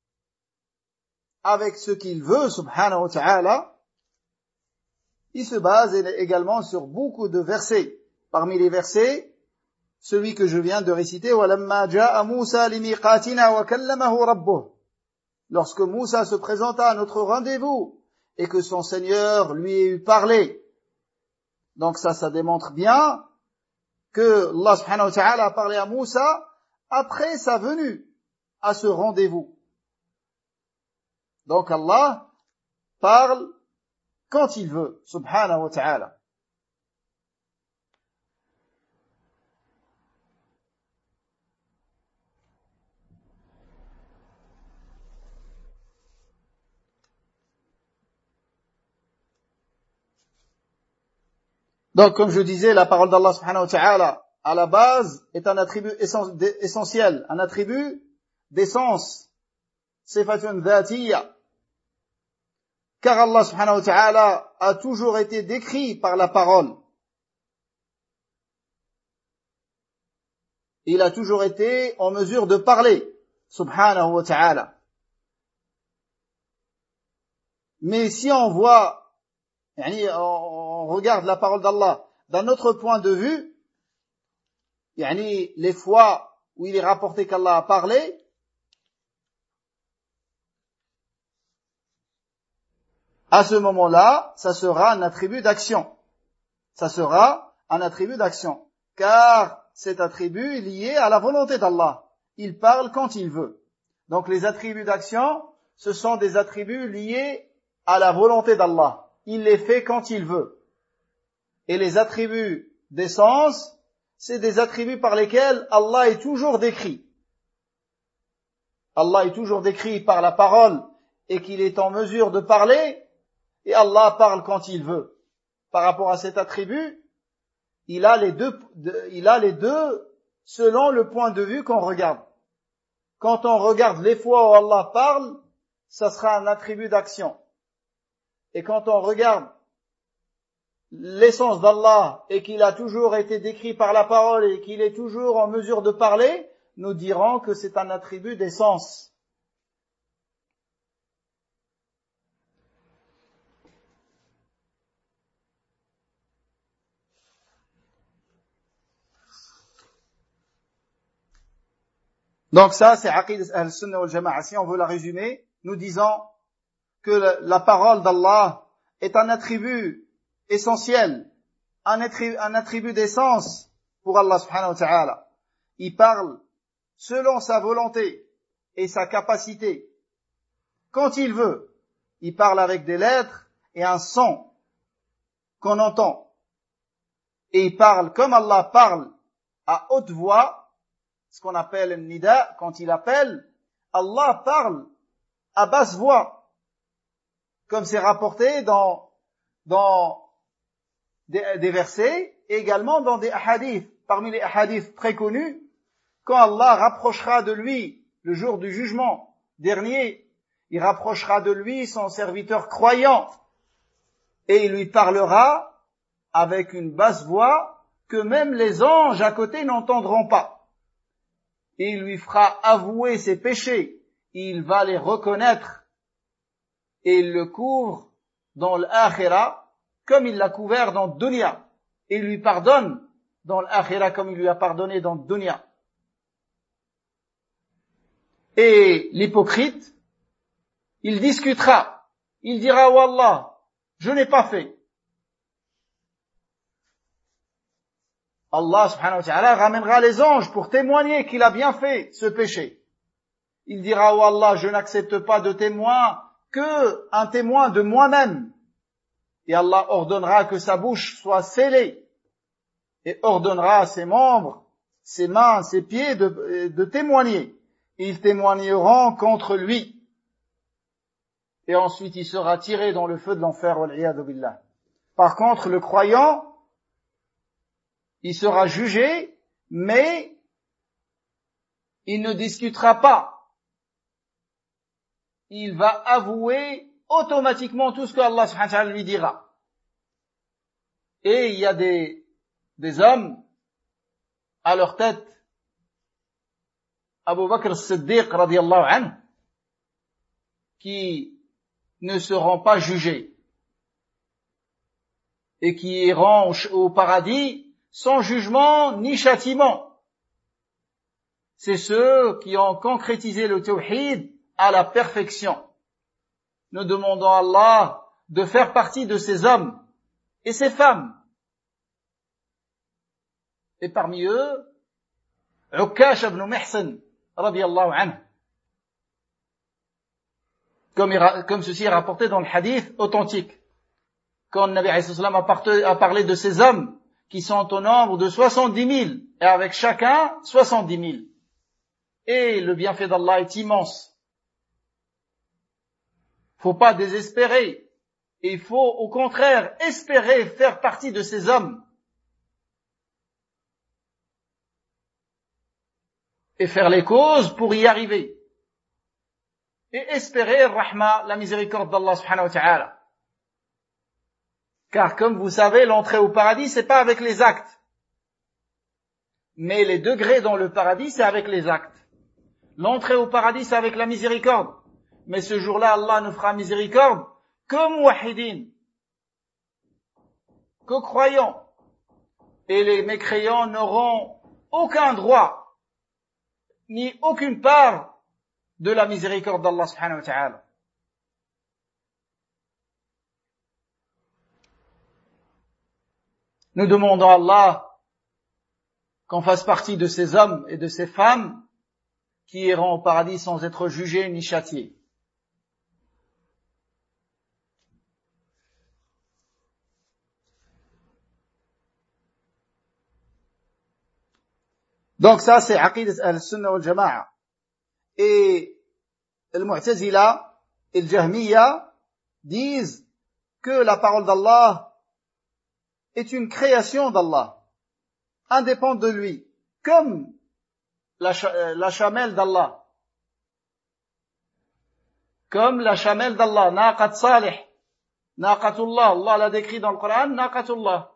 avec ce qu'il veut, subhanahu wa ta'ala, il se base également sur beaucoup de versets. Parmi les versets, celui que je viens de réciter, وَلَمَّا جَاءَ مُوسَى لِمِيقَاتِنَا وَكَلَّمَهُ رَبُّهُ. Lorsque Moussa se présenta à notre rendez-vous et que son Seigneur lui ait eu parlé. Donc ça, ça démontre bien que Allah subhanahu wa ta'ala a parlé à Moussa après sa venue à ce rendez-vous. Donc Allah parle quand il veut, subhanahu wa ta'ala. Donc, comme je disais, la parole d'Allah subhanahu wa ta'ala, à la base, est un attribut essentiel, un attribut d'essence, sifatun dhatiyya. Car Allah subhanahu wa ta'ala a toujours été décrit par la parole. Il a toujours été en mesure de parler, subhanahu wa ta'ala. Mais si on voit, on regarde la parole d'Allah d'un autre point de vue, les fois où il est rapporté qu'Allah a parlé, à ce moment-là, ça sera un attribut d'action. Ça sera un attribut d'action. Car cet attribut est lié à la volonté d'Allah. Il parle quand il veut. Donc les attributs d'action, ce sont des attributs liés à la volonté d'Allah. Il les fait quand il veut. Et les attributs d'essence, c'est des attributs par lesquels Allah est toujours décrit. Allah est toujours décrit par la parole et qu'il est en mesure de parler. Et Allah parle quand il veut. Par rapport à cet attribut, il a les deux, il a les deux selon le point de vue qu'on regarde. Quand on regarde les fois où Allah parle, ça sera un attribut d'action. Et quand on regarde l'essence d'Allah et qu'il a toujours été décrit par la parole et qu'il est toujours en mesure de parler, nous dirons que c'est un attribut d'essence. Donc ça, c'est Aqidah al-Sunnah wal-Jama'a. Si on veut la résumer, nous disons que la, la parole d'Allah est un attribut essentiel, un attribut, un attribut d'essence pour Allah subhanahu wa ta'ala. Il parle selon sa volonté et sa capacité. Quand il veut, il parle avec des lettres et un son qu'on entend. Et il parle comme Allah parle à haute voix, ce qu'on appelle le nida, quand il appelle, Allah parle à basse voix, comme c'est rapporté dans, dans des, des versets, et également dans des hadiths. Parmi les hadiths très connus, quand Allah rapprochera de lui le jour du jugement dernier, il rapprochera de lui son serviteur croyant, et il lui parlera avec une basse voix que même les anges à côté n'entendront pas. Et il lui fera avouer ses péchés, il va les reconnaître, et il le couvre dans l'akhira comme il l'a couvert dans le dunya, et il lui pardonne dans l'akhira comme il lui a pardonné dans le dunya. Et l'hypocrite, il discutera, il dira Wallah, je n'ai pas fait. Allah subhanahu wa ta'ala ramènera les anges pour témoigner qu'il a bien fait ce péché. Il dira, oh Allah, je n'accepte pas de témoin que un témoin de moi-même. Et Allah ordonnera que sa bouche soit scellée et ordonnera à ses membres, ses mains, ses pieds de, de témoigner. Ils témoigneront contre lui. Et ensuite il sera tiré dans le feu de l'enfer, wal-'iyadhu billah. Par contre, le croyant, il sera jugé, mais il ne discutera pas. Il va avouer automatiquement tout ce que Allah subhanahu wa ta'ala lui dira. Et il y a des, des hommes à leur tête, Abu Bakr as-Siddiq radiyallahu anhu, qui ne seront pas jugés et qui iront au paradis sans jugement ni châtiment. C'est ceux qui ont concrétisé le tawhid à la perfection. Nous demandons à Allah de faire partie de ces hommes et ces femmes. Et parmi eux, Ukkash ibn Mihsan, radiyallahu anhu. Comme, comme ceci est rapporté dans le hadith authentique. Quand le Nabi alayhi salam a parlé de ces hommes qui sont au nombre de soixante-dix mille, et avec chacun soixante-dix mille. Et le bienfait d'Allah est immense. Faut pas désespérer. Il faut au contraire espérer faire partie de ces hommes. Et faire les causes pour y arriver. Et espérer rahma, la miséricorde d'Allah subhanahu wa ta'ala. Car comme vous savez, l'entrée au paradis, c'est pas avec les actes. Mais les degrés dans le paradis, c'est avec les actes. L'entrée au paradis, c'est avec la miséricorde. Mais ce jour-là, Allah nous fera miséricorde que muwahidin, que croyants. Et les mécréants n'auront aucun droit, ni aucune part de la miséricorde d'Allah subhanahu wa ta'ala. Nous demandons à Allah qu'on fasse partie de ces hommes et de ces femmes qui iront au paradis sans être jugés ni châtiés. Donc ça c'est aqidat al-sunnah wal jama'a. Et le Mu'tazila et le Jahmiya disent que la parole d'Allah est une création d'Allah, indépendante de lui, comme la, la chamelle d'Allah. Comme la chamelle d'Allah, naqat salih, naqatullah, Allah l'a décrit dans le Coran, naqatullah.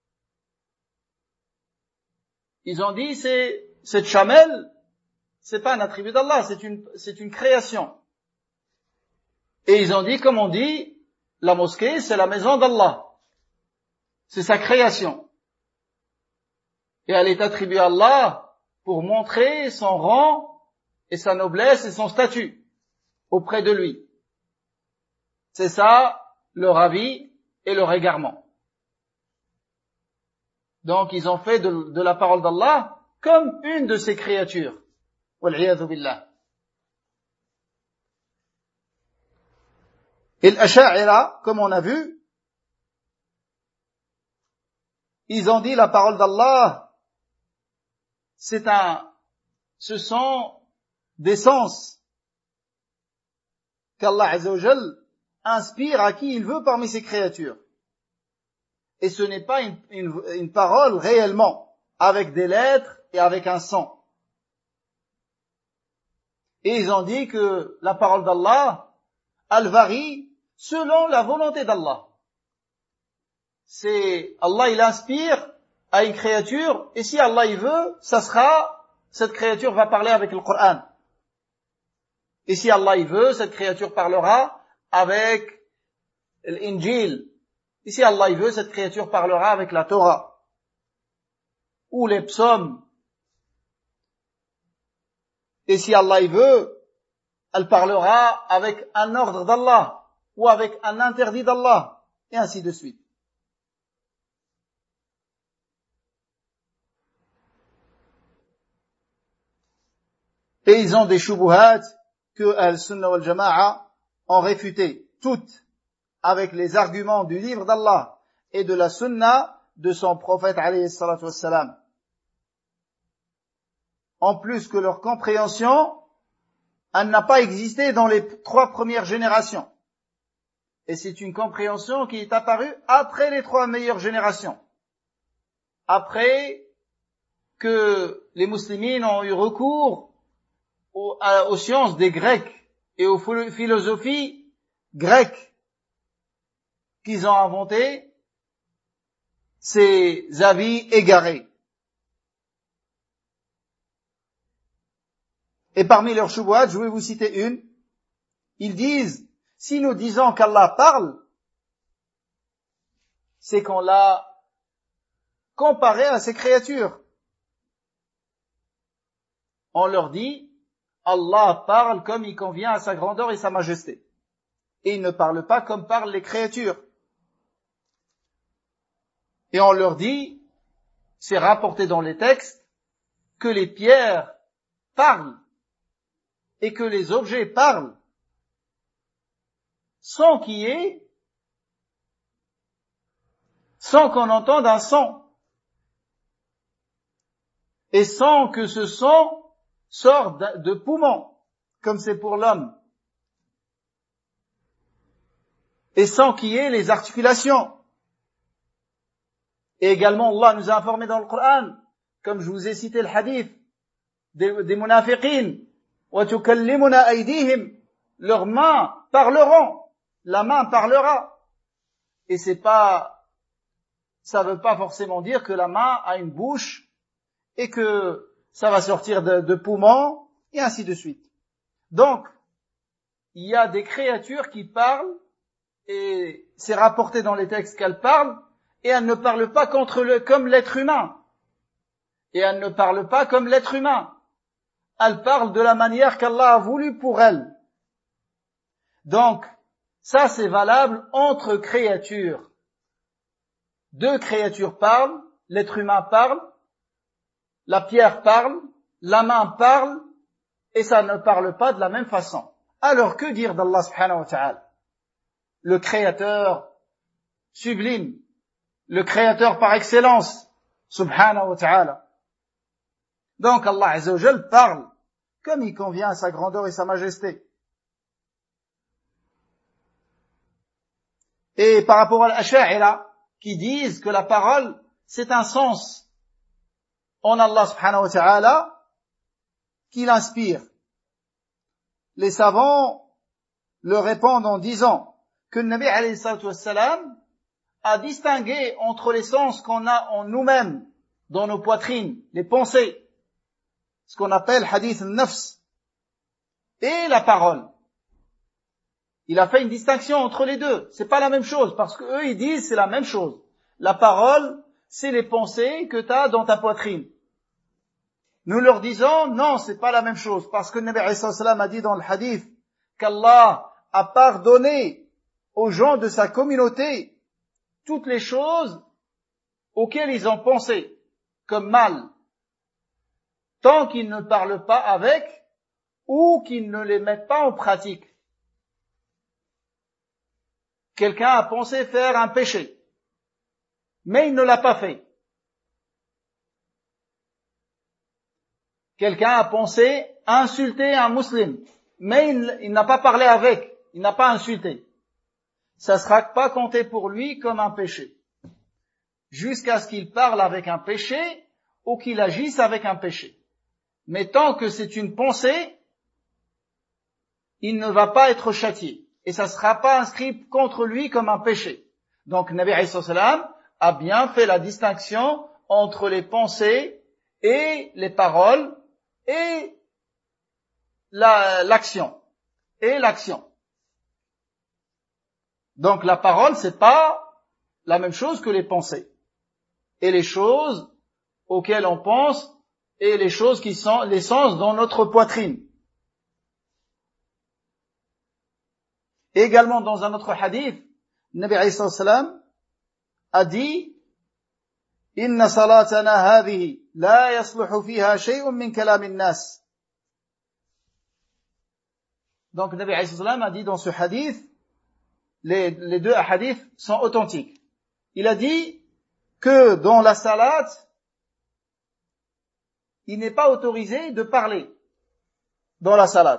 Ils ont dit, c'est, cette chamelle, c'est pas un attribut d'Allah, c'est une, c'est une création. Et ils ont dit, comme on dit, la mosquée, c'est la maison d'Allah. C'est sa création. Et elle est attribuée à Allah pour montrer son rang et sa noblesse et son statut auprès de lui. C'est ça, leur avis et leur égarement. Donc, ils ont fait de, de la parole d'Allah comme une de ses créatures. Wal-'iyadhu billah. Et l'Asha'ira, comme on a vu, ils ont dit la parole d'Allah, c'est un, ce sont des sens qu'Allah Azza wa Jal inspire à qui il veut parmi ses créatures. Et ce n'est pas une, une, une parole réellement, avec des lettres et avec un son. Et ils ont dit que la parole d'Allah, elle varie selon la volonté d'Allah. C'est, Allah il inspire à une créature, et si Allah il veut, ça sera, cette créature va parler avec le Coran. Et si Allah il veut, cette créature parlera avec l'Injil. Et si Allah il veut, cette créature parlera avec la Torah. Ou les psaumes. Et si Allah il veut, elle parlera avec un ordre d'Allah, ou avec un interdit d'Allah, et ainsi de suite. Et ils ont des shubuhat que Al-Sunnah wal Jama'a ont réfuté, toutes, avec les arguments du livre d'Allah et de la Sunnah de son prophète alayhi salatu wassalam. En plus que leur compréhension, elle n'a pas existé dans les trois premières générations. Et c'est une compréhension qui est apparue après les trois meilleures générations. Après que les musulmans ont eu recours aux, à, aux sciences des Grecs et aux philosophies grecques qu'ils ont inventées, ces avis égarés. Et parmi leurs shubuhat, je vais vous citer une. Ils disent, si nous disons qu'Allah parle, c'est qu'on l'a comparé à ses créatures. On leur dit, Allah parle comme il convient à sa grandeur et sa majesté. Et il ne parle pas comme parlent les créatures. Et on leur dit, c'est rapporté dans les textes, que les pierres parlent et que les objets parlent sans qu'il y ait, sans qu'on entende un son, et sans que ce son sorte de poumons, comme c'est pour l'homme, et sans qu'il y ait les articulations. Et également, Allah nous a informé dans le Coran, comme je vous ai cité le hadith des, des munafiqin, وَتُكَلِّمُنَا أَيْدِيهِمْ, leurs mains parleront, la main parlera. Et c'est pas, ça veut pas forcément dire que la main a une bouche et que ça va sortir de, de poumons et ainsi de suite. Donc, il y a des créatures qui parlent et c'est rapporté dans les textes qu'elles parlent et elles ne parlent pas contre le, comme l'être humain. Et elles ne parlent pas comme l'être humain. Elles parlent de la manière qu'Allah a voulu pour elles. Donc, ça c'est valable entre créatures. Deux créatures parlent, l'être humain parle, la pierre parle, la main parle, et ça ne parle pas de la même façon. Alors que dire d'Allah subhanahu wa ta'ala? Le créateur sublime, le créateur par excellence, subhanahu wa ta'ala. Donc Allah azza wa jal parle comme il convient à sa grandeur et sa majesté. Et par rapport à l'Asha'ira, qui disent que la parole, c'est un sens en Allah subhanahu wa ta'ala qui l'inspire. Les savants le répondent en disant que le Nabi alayhi salatu wassalam a distingué entre les sens qu'on a en nous-mêmes, dans nos poitrines, les pensées, ce qu'on appelle hadith al-nafs, et la parole. Il a fait une distinction entre les deux. C'est pas la même chose, parce que eux ils disent c'est la même chose. La parole, c'est les pensées que tu as dans ta poitrine. Nous leur disons non, c'est pas la même chose, parce que le Nabi alayhi sallam a dit dans le hadith qu'Allah a pardonné aux gens de sa communauté toutes les choses auxquelles ils ont pensé comme mal, tant qu'ils ne parlent pas avec ou qu'ils ne les mettent pas en pratique. Quelqu'un a pensé faire un péché, mais il ne l'a pas fait. Quelqu'un a pensé insulter un musulman, mais il, il n'a pas parlé avec, il n'a pas insulté. Ça ne sera pas compté pour lui comme un péché, jusqu'à ce qu'il parle avec un péché ou qu'il agisse avec un péché. Mais tant que c'est une pensée, il ne va pas être châtié. Et ça ne sera pas inscrit contre lui comme un péché. Donc, Nabi alayhi salam a bien fait la distinction entre les pensées et les paroles et la, l'action. Et l'action. Donc, la parole, c'est pas la même chose que les pensées. Et les choses auxquelles on pense et les choses qui sont les sens dans notre poitrine. Et également dans un autre hadith, Nabi alayhi salam a dit Inna salatana hadhihi la yasluhu fiha shay'un min kalam an-nas. Donc, le Nabi alayhi salam a dit dans ce hadith, les, les deux hadiths sont authentiques. Il a dit que dans la salat, il n'est pas autorisé de parler dans la salat.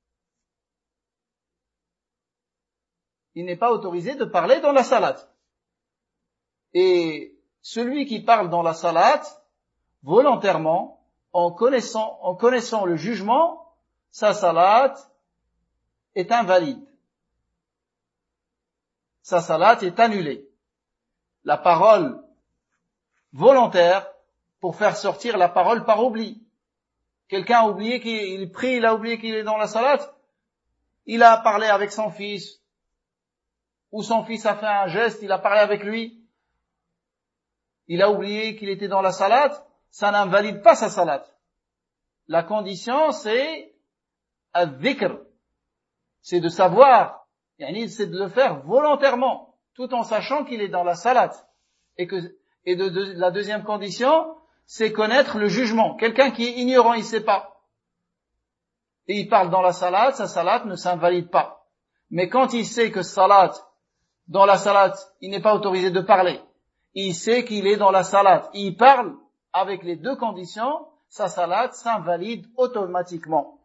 Il n'est pas autorisé de parler dans la salat. Et celui qui parle dans la salat, volontairement, en connaissant, en connaissant le jugement, sa salat est invalide. Sa salat est annulée. La parole volontaire pour faire sortir la parole par oubli. Quelqu'un a oublié qu'il prie, il a oublié qu'il est dans la salat, il a parlé avec son fils, ou son fils a fait un geste, il a parlé avec lui, il a oublié qu'il était dans la salat, ça n'invalide pas sa salat. La condition, c'est al-dhikr, c'est de savoir, c'est de le faire volontairement, tout en sachant qu'il est dans la salat. Et que, et de, de, la deuxième condition, c'est connaître le jugement. Quelqu'un qui est ignorant, il ne sait pas. Et il parle dans la salat, sa salat ne s'invalide pas. Mais quand il sait que salat, dans la salat, il n'est pas autorisé de parler, il sait qu'il est dans la salat, il parle avec les deux conditions, sa salat s'invalide automatiquement.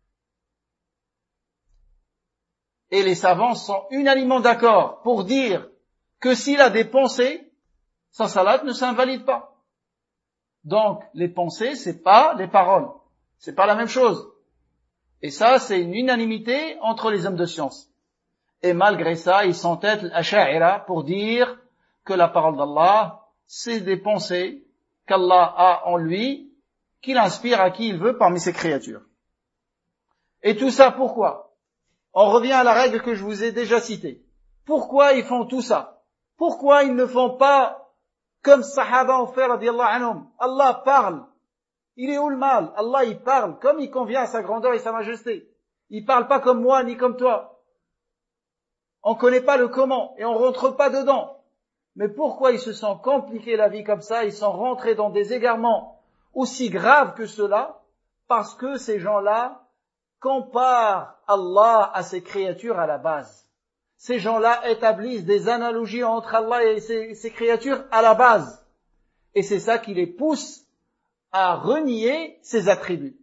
Et les savants sont unanimement d'accord pour dire que s'il a des pensées, sa salat ne s'invalide pas. Donc, les pensées, c'est pas les paroles. C'est pas la même chose. Et ça, c'est une unanimité entre les hommes de science. Et malgré ça, ils s'entêtent l'asha'ira pour dire que la parole d'Allah, c'est des pensées qu'Allah a en lui, qu'il inspire à qui il veut parmi ses créatures. Et tout ça, pourquoi? On revient à la règle que je vous ai déjà citée. Pourquoi ils font tout ça? Pourquoi ils ne font pas comme Sahaba ont fait, radiallahu anhum? Allah parle. Il est où le mal? Allah, il parle comme il convient à sa grandeur et sa majesté. Il parle pas comme moi ni comme toi. On connaît pas le comment et on rentre pas dedans. Mais pourquoi ils se sont compliqués la vie comme ça? Ils sont rentrés dans des égarements aussi graves que cela parce que ces gens-là comparent Allah à ses créatures à la base. Ces gens-là établissent des analogies entre Allah et ses, ses créatures à la base. Et c'est ça qui les pousse à renier ses attributs.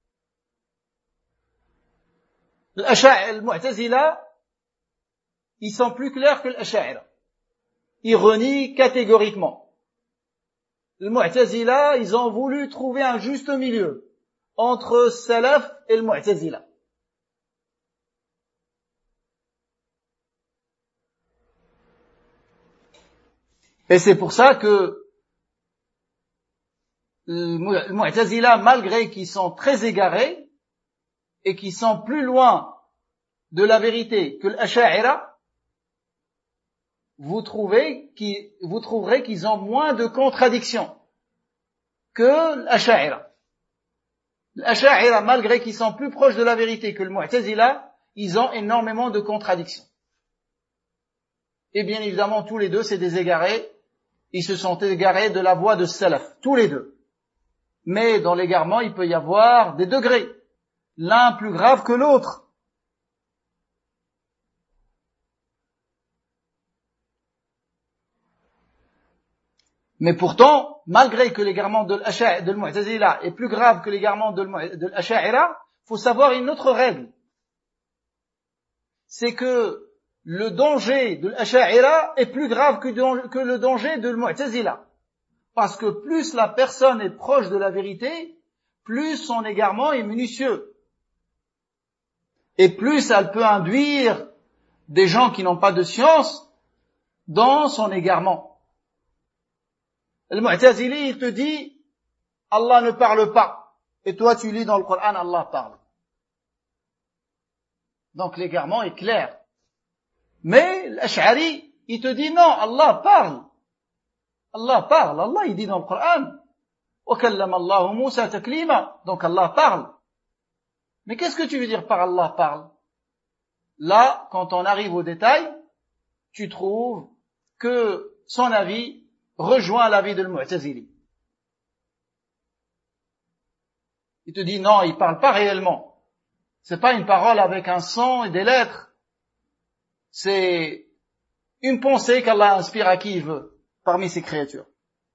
Le Mu'tazila, ils sont plus clairs que l'Asha'ira. Ils renient catégoriquement. Le Mu'tazila, ils ont voulu trouver un juste milieu entre Salaf et le Mu'tazila. Et c'est pour ça que le Mu'tazila, malgré qu'ils sont très égarés et qu'ils sont plus loin de la vérité que l'Asha'ira, vous trouvez qu'ils, vous trouverez qu'ils ont moins de contradictions que l'Asha'ira. L'Asha'ira, malgré qu'ils sont plus proches de la vérité que le Mu'tazila, ils ont énormément de contradictions. Et bien évidemment, tous les deux, c'est des égarés. Ils se sont égarés de la voie de Salaf, tous les deux. Mais dans l'égarement, il peut y avoir des degrés, l'un plus grave que l'autre. Mais pourtant, malgré que l'égarement de l'Mu'tazila est plus grave que l'égarement de l'Asha'ira, il faut savoir une autre règle. C'est que le danger de l'Asha'ira est plus grave que le danger de l'Mu'tazila. Parce que plus la personne est proche de la vérité, plus son égarement est minutieux. Et plus elle peut induire des gens qui n'ont pas de science dans son égarement. Le Mu'tazili, il te dit, Allah ne parle pas. Et toi, tu lis dans le Coran, Allah parle. Donc l'égarement est clair. Mais l'Ash'ari, il te dit non, Allah parle. Allah parle. Allah, il dit dans le Coran, وَكَلَّمَ اللَّهُ مُوسَى تَكْلِيمًا. Donc Allah parle. Mais qu'est-ce que tu veux dire par Allah parle? Là, quand on arrive au détail, tu trouves que son avis rejoint l'avis de l'Mu'tazili. Il te dit non, il parle pas réellement. C'est pas une parole avec un son et des lettres. C'est une pensée qu'Allah inspire à qui il veut, parmi ses créatures.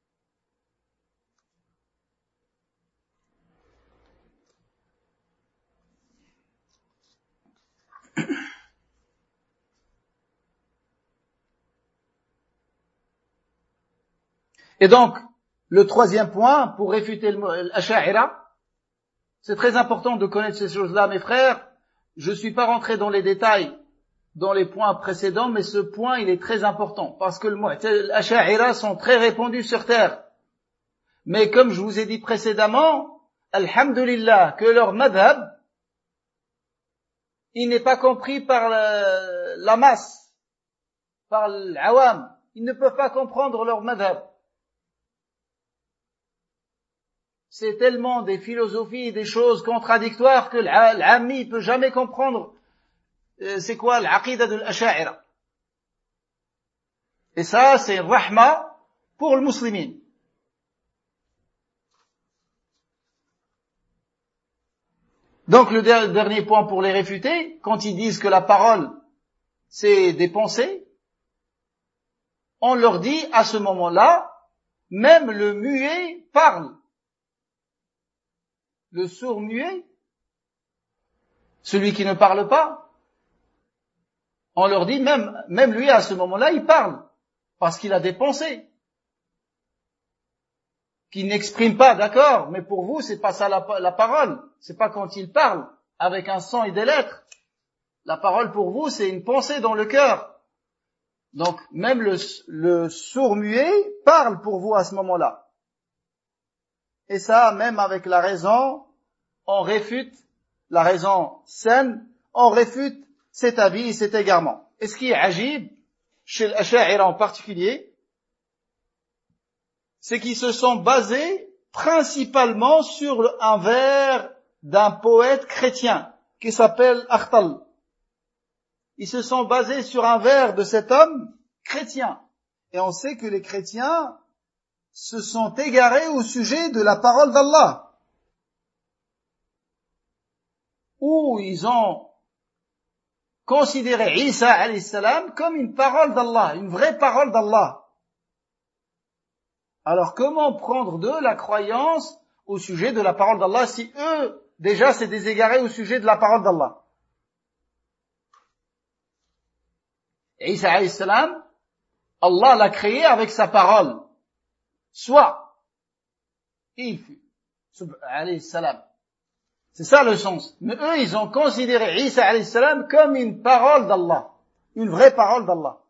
Et donc, le troisième point, pour réfuter l'Asha'ira, c'est très important de connaître ces choses-là, mes frères. Je ne suis pas rentré dans les détails dans les points précédents, mais ce point, il est très important, parce que l'Asha'ira sont très répandus sur terre. Mais comme je vous ai dit précédemment, alhamdulillah, que leur madhab, il n'est pas compris par la, la masse, par l'awam. Ils ne peuvent pas comprendre leur madhab. C'est tellement des philosophies et des choses contradictoires que l'ami ne peut jamais comprendre euh, c'est quoi l'aqidah de l'Asha'ira. Et ça, c'est rahma pour le musulman. Donc le dernier point pour les réfuter, quand ils disent que la parole, c'est des pensées, on leur dit à ce moment-là, même le muet parle. Le sourd muet, celui qui ne parle pas, on leur dit même, même lui à ce moment-là, il parle, parce qu'il a des pensées, qu'il n'exprime pas, d'accord, mais pour vous, c'est pas ça la, la parole, c'est pas quand il parle, avec un son et des lettres. La parole pour vous, c'est une pensée dans le cœur. Donc, même le, le sourd muet parle pour vous à ce moment-là. Et ça, même avec la raison, on réfute, la raison saine, on réfute cet avis et cet égarement. Et ce qui est ajib, chez l'Asha'ira en particulier, c'est qu'ils se sont basés principalement sur un vers d'un poète chrétien qui s'appelle Akhtal. Ils se sont basés sur un vers de cet homme chrétien. Et on sait que les chrétiens se sont égarés au sujet de la parole d'Allah, où ils ont considéré Isa alayhi salam comme une parole d'Allah, une vraie parole d'Allah. Alors comment prendre d'eux la croyance au sujet de la parole d'Allah si eux, déjà, s'est déségarés au sujet de la parole d'Allah? Isa alayhi salam, Allah l'a créé avec sa parole. Soit, il fut, alayhi salam. C'est ça le sens. Mais eux, ils ont considéré Isa alayhi salam comme une parole d'Allah. Une vraie parole d'Allah.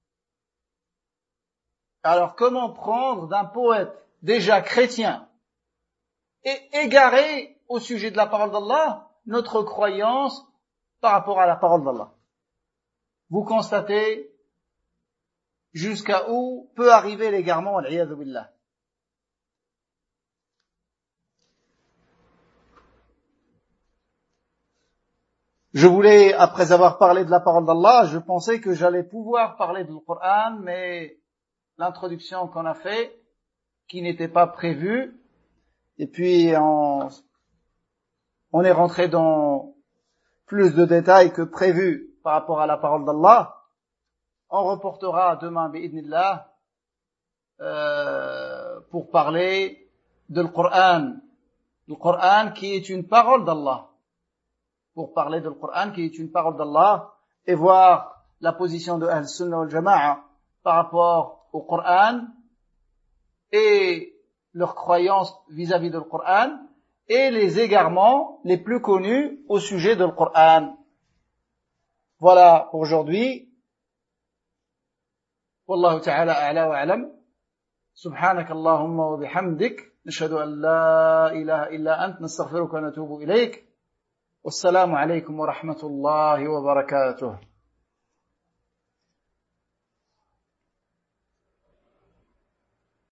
Alors comment prendre d'un poète déjà chrétien et égaré au sujet de la parole d'Allah notre croyance par rapport à la parole d'Allah? Vous constatez jusqu'à où peut arriver l'égarement, wal-'iyadhu billah. Je voulais, après avoir parlé de la parole d'Allah, je pensais que j'allais pouvoir parler du Coran, mais l'introduction qu'on a fait, qui n'était pas prévue, et puis on, on est rentré dans plus de détails que prévu par rapport à la parole d'Allah. On reportera demain, bi'idnillah, euh, pour parler de le Coran, le Coran qui est une parole d'Allah. Pour parler de le Coran qui est une parole d'Allah et voir la position de Ahl-Sunnah wal Jama'a par rapport au Coran et leur croyance vis-à-vis de le Coran et les égarements les plus connus au sujet de le Coran. Voilà pour aujourd'hui. Wallahu ta'ala a'la wa a'lam. Subhanak Allahumma wa bihamdik. Nashhadu an la ilaha illa ant. Nastaghfiruka wa natubu ilayk. والسلام عليكم ورحمة الله وبركاته.